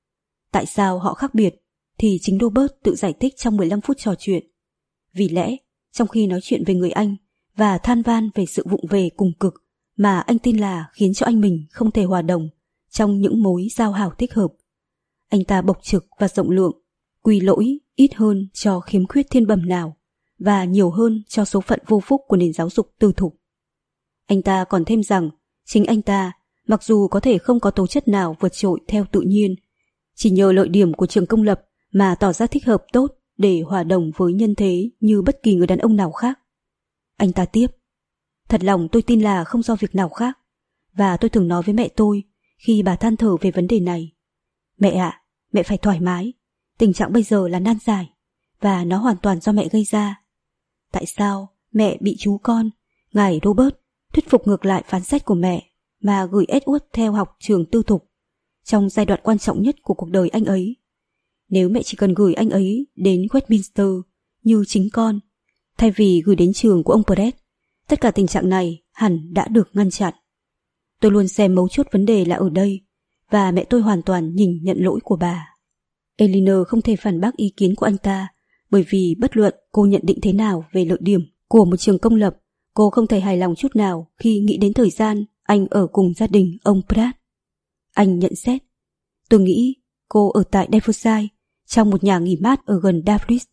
Tại sao họ khác biệt thì chính Robert tự giải thích trong mười lăm phút trò chuyện. Vì lẽ, trong khi nói chuyện về người anh và than van về sự vụng về cùng cực mà anh tin là khiến cho anh mình không thể hòa đồng trong những mối giao hảo thích hợp, anh ta bộc trực và rộng lượng, quy lỗi ít hơn cho khiếm khuyết thiên bẩm nào và nhiều hơn cho số phận vô phúc của nền giáo dục tư thục. Anh ta còn thêm rằng chính anh ta, mặc dù có thể không có tố chất nào vượt trội theo tự nhiên, chỉ nhờ lợi điểm của trường công lập mà tỏ ra thích hợp tốt để hòa đồng với nhân thế như bất kỳ người đàn ông nào khác. Anh ta tiếp: Thật lòng tôi tin là không do việc nào khác, và tôi thường nói với mẹ tôi khi bà than thở về vấn đề này: Mẹ ạ, à, mẹ phải thoải mái, tình trạng bây giờ là nan giải, và nó hoàn toàn do mẹ gây ra. Tại sao mẹ bị chú con, ngài Robert, thuyết phục ngược lại phán xét của mẹ mà gửi Edward theo học trường tư thục trong giai đoạn quan trọng nhất của cuộc đời anh ấy? Nếu mẹ chỉ cần gửi anh ấy đến Westminster như chính con, thay vì gửi đến trường của ông Pratt, tất cả tình trạng này hẳn đã được ngăn chặn. Tôi luôn xem mấu chốt vấn đề là ở đây, và mẹ tôi hoàn toàn nhìn nhận lỗi của bà. Eleanor không thể phản bác ý kiến của anh ta, bởi vì bất luận cô nhận định thế nào về lợi điểm của một trường công lập, cô không thể hài lòng chút nào khi nghĩ đến thời gian anh ở cùng gia đình ông Pratt. Anh nhận xét, tôi nghĩ cô ở tại Devonshire trong một nhà nghỉ mát ở gần Davlis.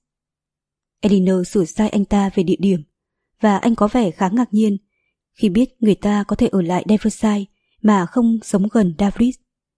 Eleanor sửa sai anh ta về địa điểm, và anh có vẻ khá ngạc nhiên khi biết người ta có thể ở lại Devonshire mà không sống gần Davlis.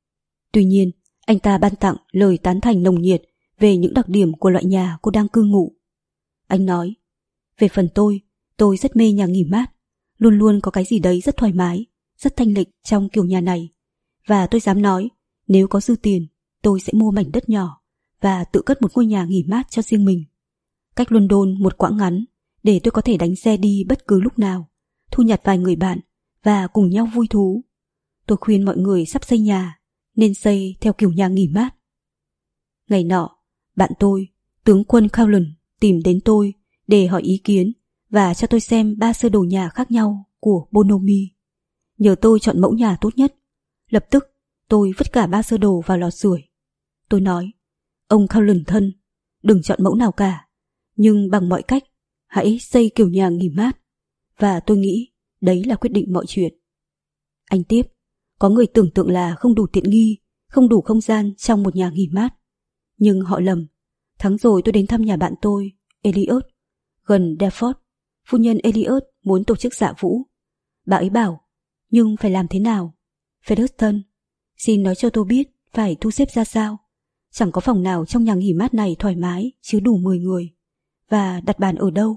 Tuy nhiên, anh ta ban tặng lời tán thành nồng nhiệt về những đặc điểm của loại nhà cô đang cư ngụ. Anh nói, về phần tôi, tôi rất mê nhà nghỉ mát, luôn luôn có cái gì đấy rất thoải mái, rất thanh lịch trong kiểu nhà này. Và tôi dám nói, nếu có dư tiền, tôi sẽ mua mảnh đất nhỏ và tự cất một ngôi nhà nghỉ mát cho riêng mình. Cách London một quãng ngắn, để tôi có thể đánh xe đi bất cứ lúc nào, thu nhặt vài người bạn và cùng nhau vui thú. Tôi khuyên mọi người sắp xây nhà nên xây theo kiểu nhà nghỉ mát. Ngày nọ, bạn tôi, tướng quân Cowland, tìm đến tôi để hỏi ý kiến và cho tôi xem ba sơ đồ nhà khác nhau của Bonomi. Nhờ tôi chọn mẫu nhà tốt nhất. Lập tức, tôi vứt cả ba sơ đồ vào lò sưởi. Tôi nói, ông Cowland thân, đừng chọn mẫu nào cả, nhưng bằng mọi cách, hãy xây kiểu nhà nghỉ mát. Và tôi nghĩ đấy là quyết định mọi chuyện. Anh tiếp, có người tưởng tượng là không đủ tiện nghi, không đủ không gian trong một nhà nghỉ mát. Nhưng họ lầm. Tháng rồi tôi đến thăm nhà bạn tôi, Elliot, gần Deptford. Phu nhân Elliot muốn tổ chức dạ vũ. Bà ấy bảo, nhưng phải làm thế nào? Featherstone, xin nói cho tôi biết phải thu xếp ra sao. Chẳng có phòng nào trong nhà nghỉ mát này thoải mái chứa đủ mười người. Và đặt bàn ở đâu?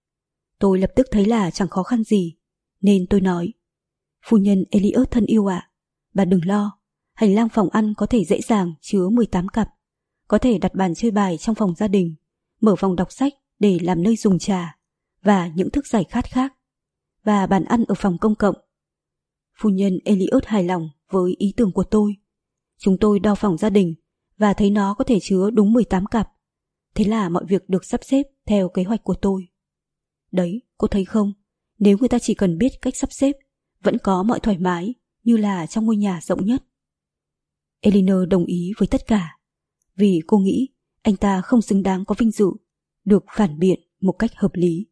Tôi lập tức thấy là chẳng khó khăn gì, nên tôi nói, phu nhân Elliot thân yêu ạ, bà đừng lo, hành lang phòng ăn có thể dễ dàng chứa mười tám cặp, có thể đặt bàn chơi bài trong phòng gia đình, mở phòng đọc sách để làm nơi dùng trà và những thức giải khát khác, và bàn ăn ở phòng công cộng. Phu nhân Elliot hài lòng với ý tưởng của tôi. Chúng tôi đo phòng gia đình và thấy nó có thể chứa đúng mười tám cặp. Thế là mọi việc được sắp xếp theo kế hoạch của tôi. Đấy, cô thấy không? Nếu người ta chỉ cần biết cách sắp xếp, vẫn có mọi thoải mái như là trong ngôi nhà rộng nhất. Eleanor đồng ý với tất cả, vì cô nghĩ anh ta không xứng đáng có vinh dự được phản biện một cách hợp lý.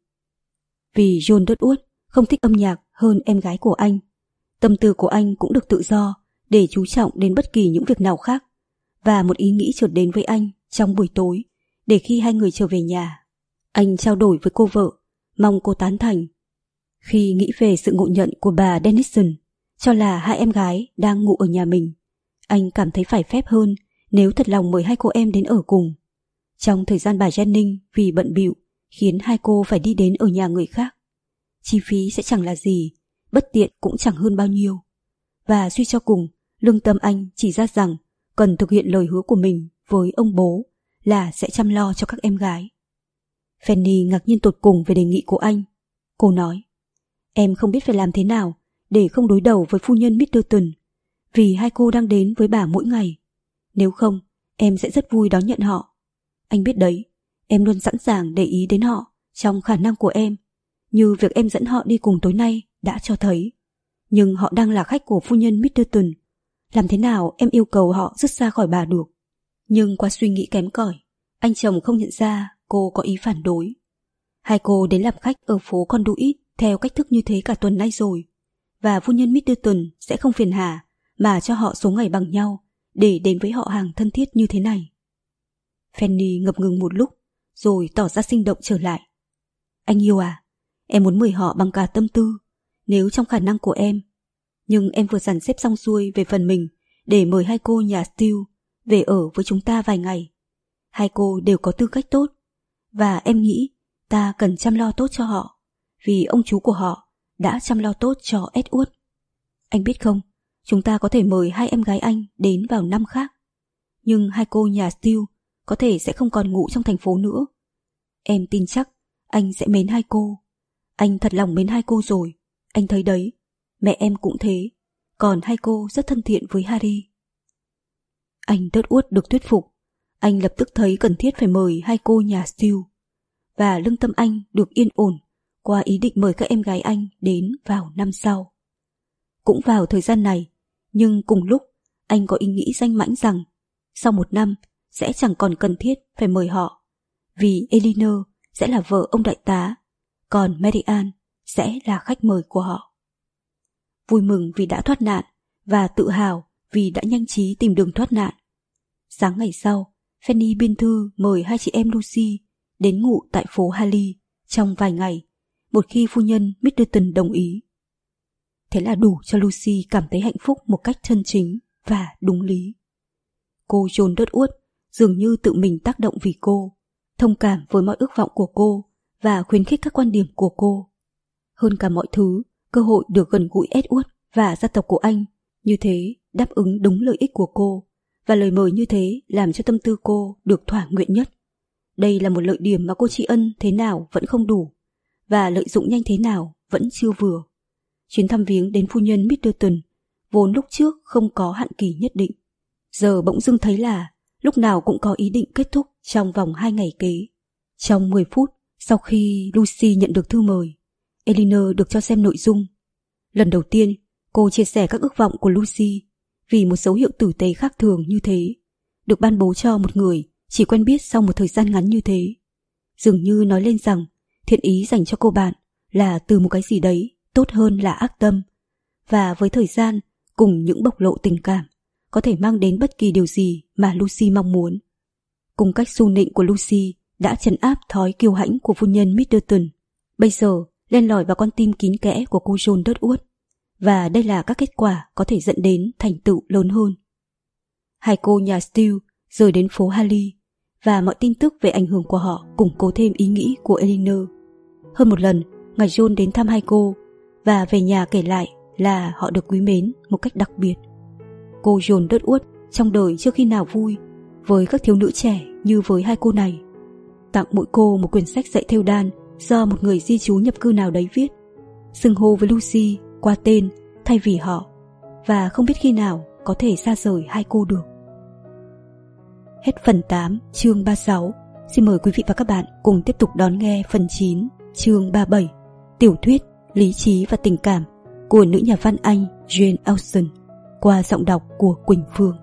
Vì John Dudwood không thích âm nhạc hơn em gái của anh, tâm tư của anh cũng được tự do để chú trọng đến bất kỳ những việc nào khác, và một ý nghĩ chợt đến với anh trong buổi tối, để khi hai người trở về nhà, anh trao đổi với cô vợ, mong cô tán thành. Khi nghĩ về sự ngộ nhận của bà Dennison, cho là hai em gái đang ngủ ở nhà mình, anh cảm thấy phải phép hơn nếu thật lòng mời hai cô em đến ở cùng. Trong thời gian bà Jennings vì bận bịu khiến hai cô phải đi đến ở nhà người khác, chi phí sẽ chẳng là gì, bất tiện cũng chẳng hơn bao nhiêu. Và suy cho cùng, lương tâm anh chỉ ra rằng cần thực hiện lời hứa của mình với ông bố là sẽ chăm lo cho các em gái. Fanny ngạc nhiên tột cùng về đề nghị của anh. Cô nói, em không biết phải làm thế nào để không đối đầu với phu nhân Middleton, vì hai cô đang đến với bà mỗi ngày. Nếu không, em sẽ rất vui đón nhận họ. Anh biết đấy, em luôn sẵn sàng để ý đến họ trong khả năng của em, như việc em dẫn họ đi cùng tối nay đã cho thấy. Nhưng họ đang là khách của phu nhân Middleton. Làm thế nào em yêu cầu họ dứt xa khỏi bà được? Nhưng qua suy nghĩ kém cỏi, anh chồng không nhận ra cô có ý phản đối. Hai cô đến làm khách ở phố Conduit theo cách thức như thế cả tuần nay rồi, và phu nhân Middleton sẽ không phiền hà mà cho họ số ngày bằng nhau để đến với họ hàng thân thiết như thế này. Fanny ngập ngừng một lúc rồi tỏ ra sinh động trở lại. Anh yêu à, em muốn mời họ bằng cả tâm tư, nếu trong khả năng của em. Nhưng em vừa dàn xếp xong xuôi về phần mình để mời hai cô nhà Steele về ở với chúng ta vài ngày. Hai cô đều có tư cách tốt, và em nghĩ ta cần chăm lo tốt cho họ, vì ông chú của họ đã chăm lo tốt cho Edward. Anh biết không, chúng ta có thể mời hai em gái anh đến vào năm khác, nhưng hai cô nhà Steele có thể sẽ không còn ngủ trong thành phố nữa. Em tin chắc anh sẽ mến hai cô. Anh thật lòng mến hai cô rồi, anh thấy đấy, mẹ em cũng thế, còn hai cô rất thân thiện với Harry. Anh Dudwood được thuyết phục. Anh lập tức thấy cần thiết phải mời hai cô nhà Steele, và lương tâm anh được yên ổn qua ý định mời các em gái anh đến vào năm sau. Cũng vào thời gian này, nhưng cùng lúc anh có ý nghĩ danh mãnh rằng sau một năm sẽ chẳng còn cần thiết phải mời họ, vì Elinor sẽ là vợ ông đại tá, còn Mary-Ann sẽ là khách mời của họ. Vui mừng vì đã thoát nạn và tự hào vì đã nhanh trí tìm đường thoát nạn. Sáng ngày sau, Fanny biên thư mời hai chị em Lucy đến ngủ tại phố Harley trong vài ngày, một khi phu nhân Middleton đồng ý. Thế là đủ cho Lucy cảm thấy hạnh phúc một cách chân chính và đúng lý. Cô John đất uất dường như tự mình tác động vì cô, thông cảm với mọi ước vọng của cô và khuyến khích các quan điểm của cô. Hơn cả mọi thứ, cơ hội được gần gũi Edward và gia tộc của anh như thế đáp ứng đúng lợi ích của cô, và lời mời như thế làm cho tâm tư cô được thỏa nguyện nhất. Đây là một lợi điểm mà cô tri ân thế nào vẫn không đủ, và lợi dụng nhanh thế nào vẫn chưa vừa. Chuyến thăm viếng đến phu nhân Middleton vốn lúc trước không có hạn kỳ nhất định, giờ bỗng dưng thấy là lúc nào cũng có ý định kết thúc trong vòng hai ngày kế. Trong mười phút sau khi Lucy nhận được thư mời, Elinor được cho xem nội dung. Lần đầu tiên cô chia sẻ các ước vọng của Lucy vì một dấu hiệu tử tế khác thường như thế được ban bố cho một người chỉ quen biết sau một thời gian ngắn như thế. Dường như nói lên rằng thiện ý dành cho cô bạn là từ một cái gì đấy tốt hơn là ác tâm, và với thời gian cùng những bộc lộ tình cảm có thể mang đến bất kỳ điều gì mà Lucy mong muốn. Cùng cách xu nịnh của Lucy đã trấn áp thói kiêu hãnh của phu nhân Middleton, bây giờ len lỏi vào con tim kín kẽ của cô John đất uất, và đây là các kết quả có thể dẫn đến thành tựu lớn hơn. Hai cô nhà Steele rời đến phố Harley, và mọi tin tức về ảnh hưởng của họ củng cố thêm ý nghĩ của Elinor. Hơn một lần, ngài John đến thăm hai cô, và về nhà kể lại là họ được quý mến một cách đặc biệt. Cô John đất uất trong đời chưa khi nào vui với các thiếu nữ trẻ như với hai cô này. Tặng mỗi cô một quyển sách dạy thêu đan do một người di trú nhập cư nào đấy viết, xưng hô với Lucy qua tên thay vì họ, và không biết khi nào có thể xa rời hai cô được. Hết phần tám, chương ba mươi sáu. Xin mời quý vị và các bạn cùng tiếp tục đón nghe phần chín, chương ba mươi bảy, tiểu thuyết Lý trí và tình cảm của nữ nhà văn Anh Jane Austen qua giọng đọc của Quỳnh Phương.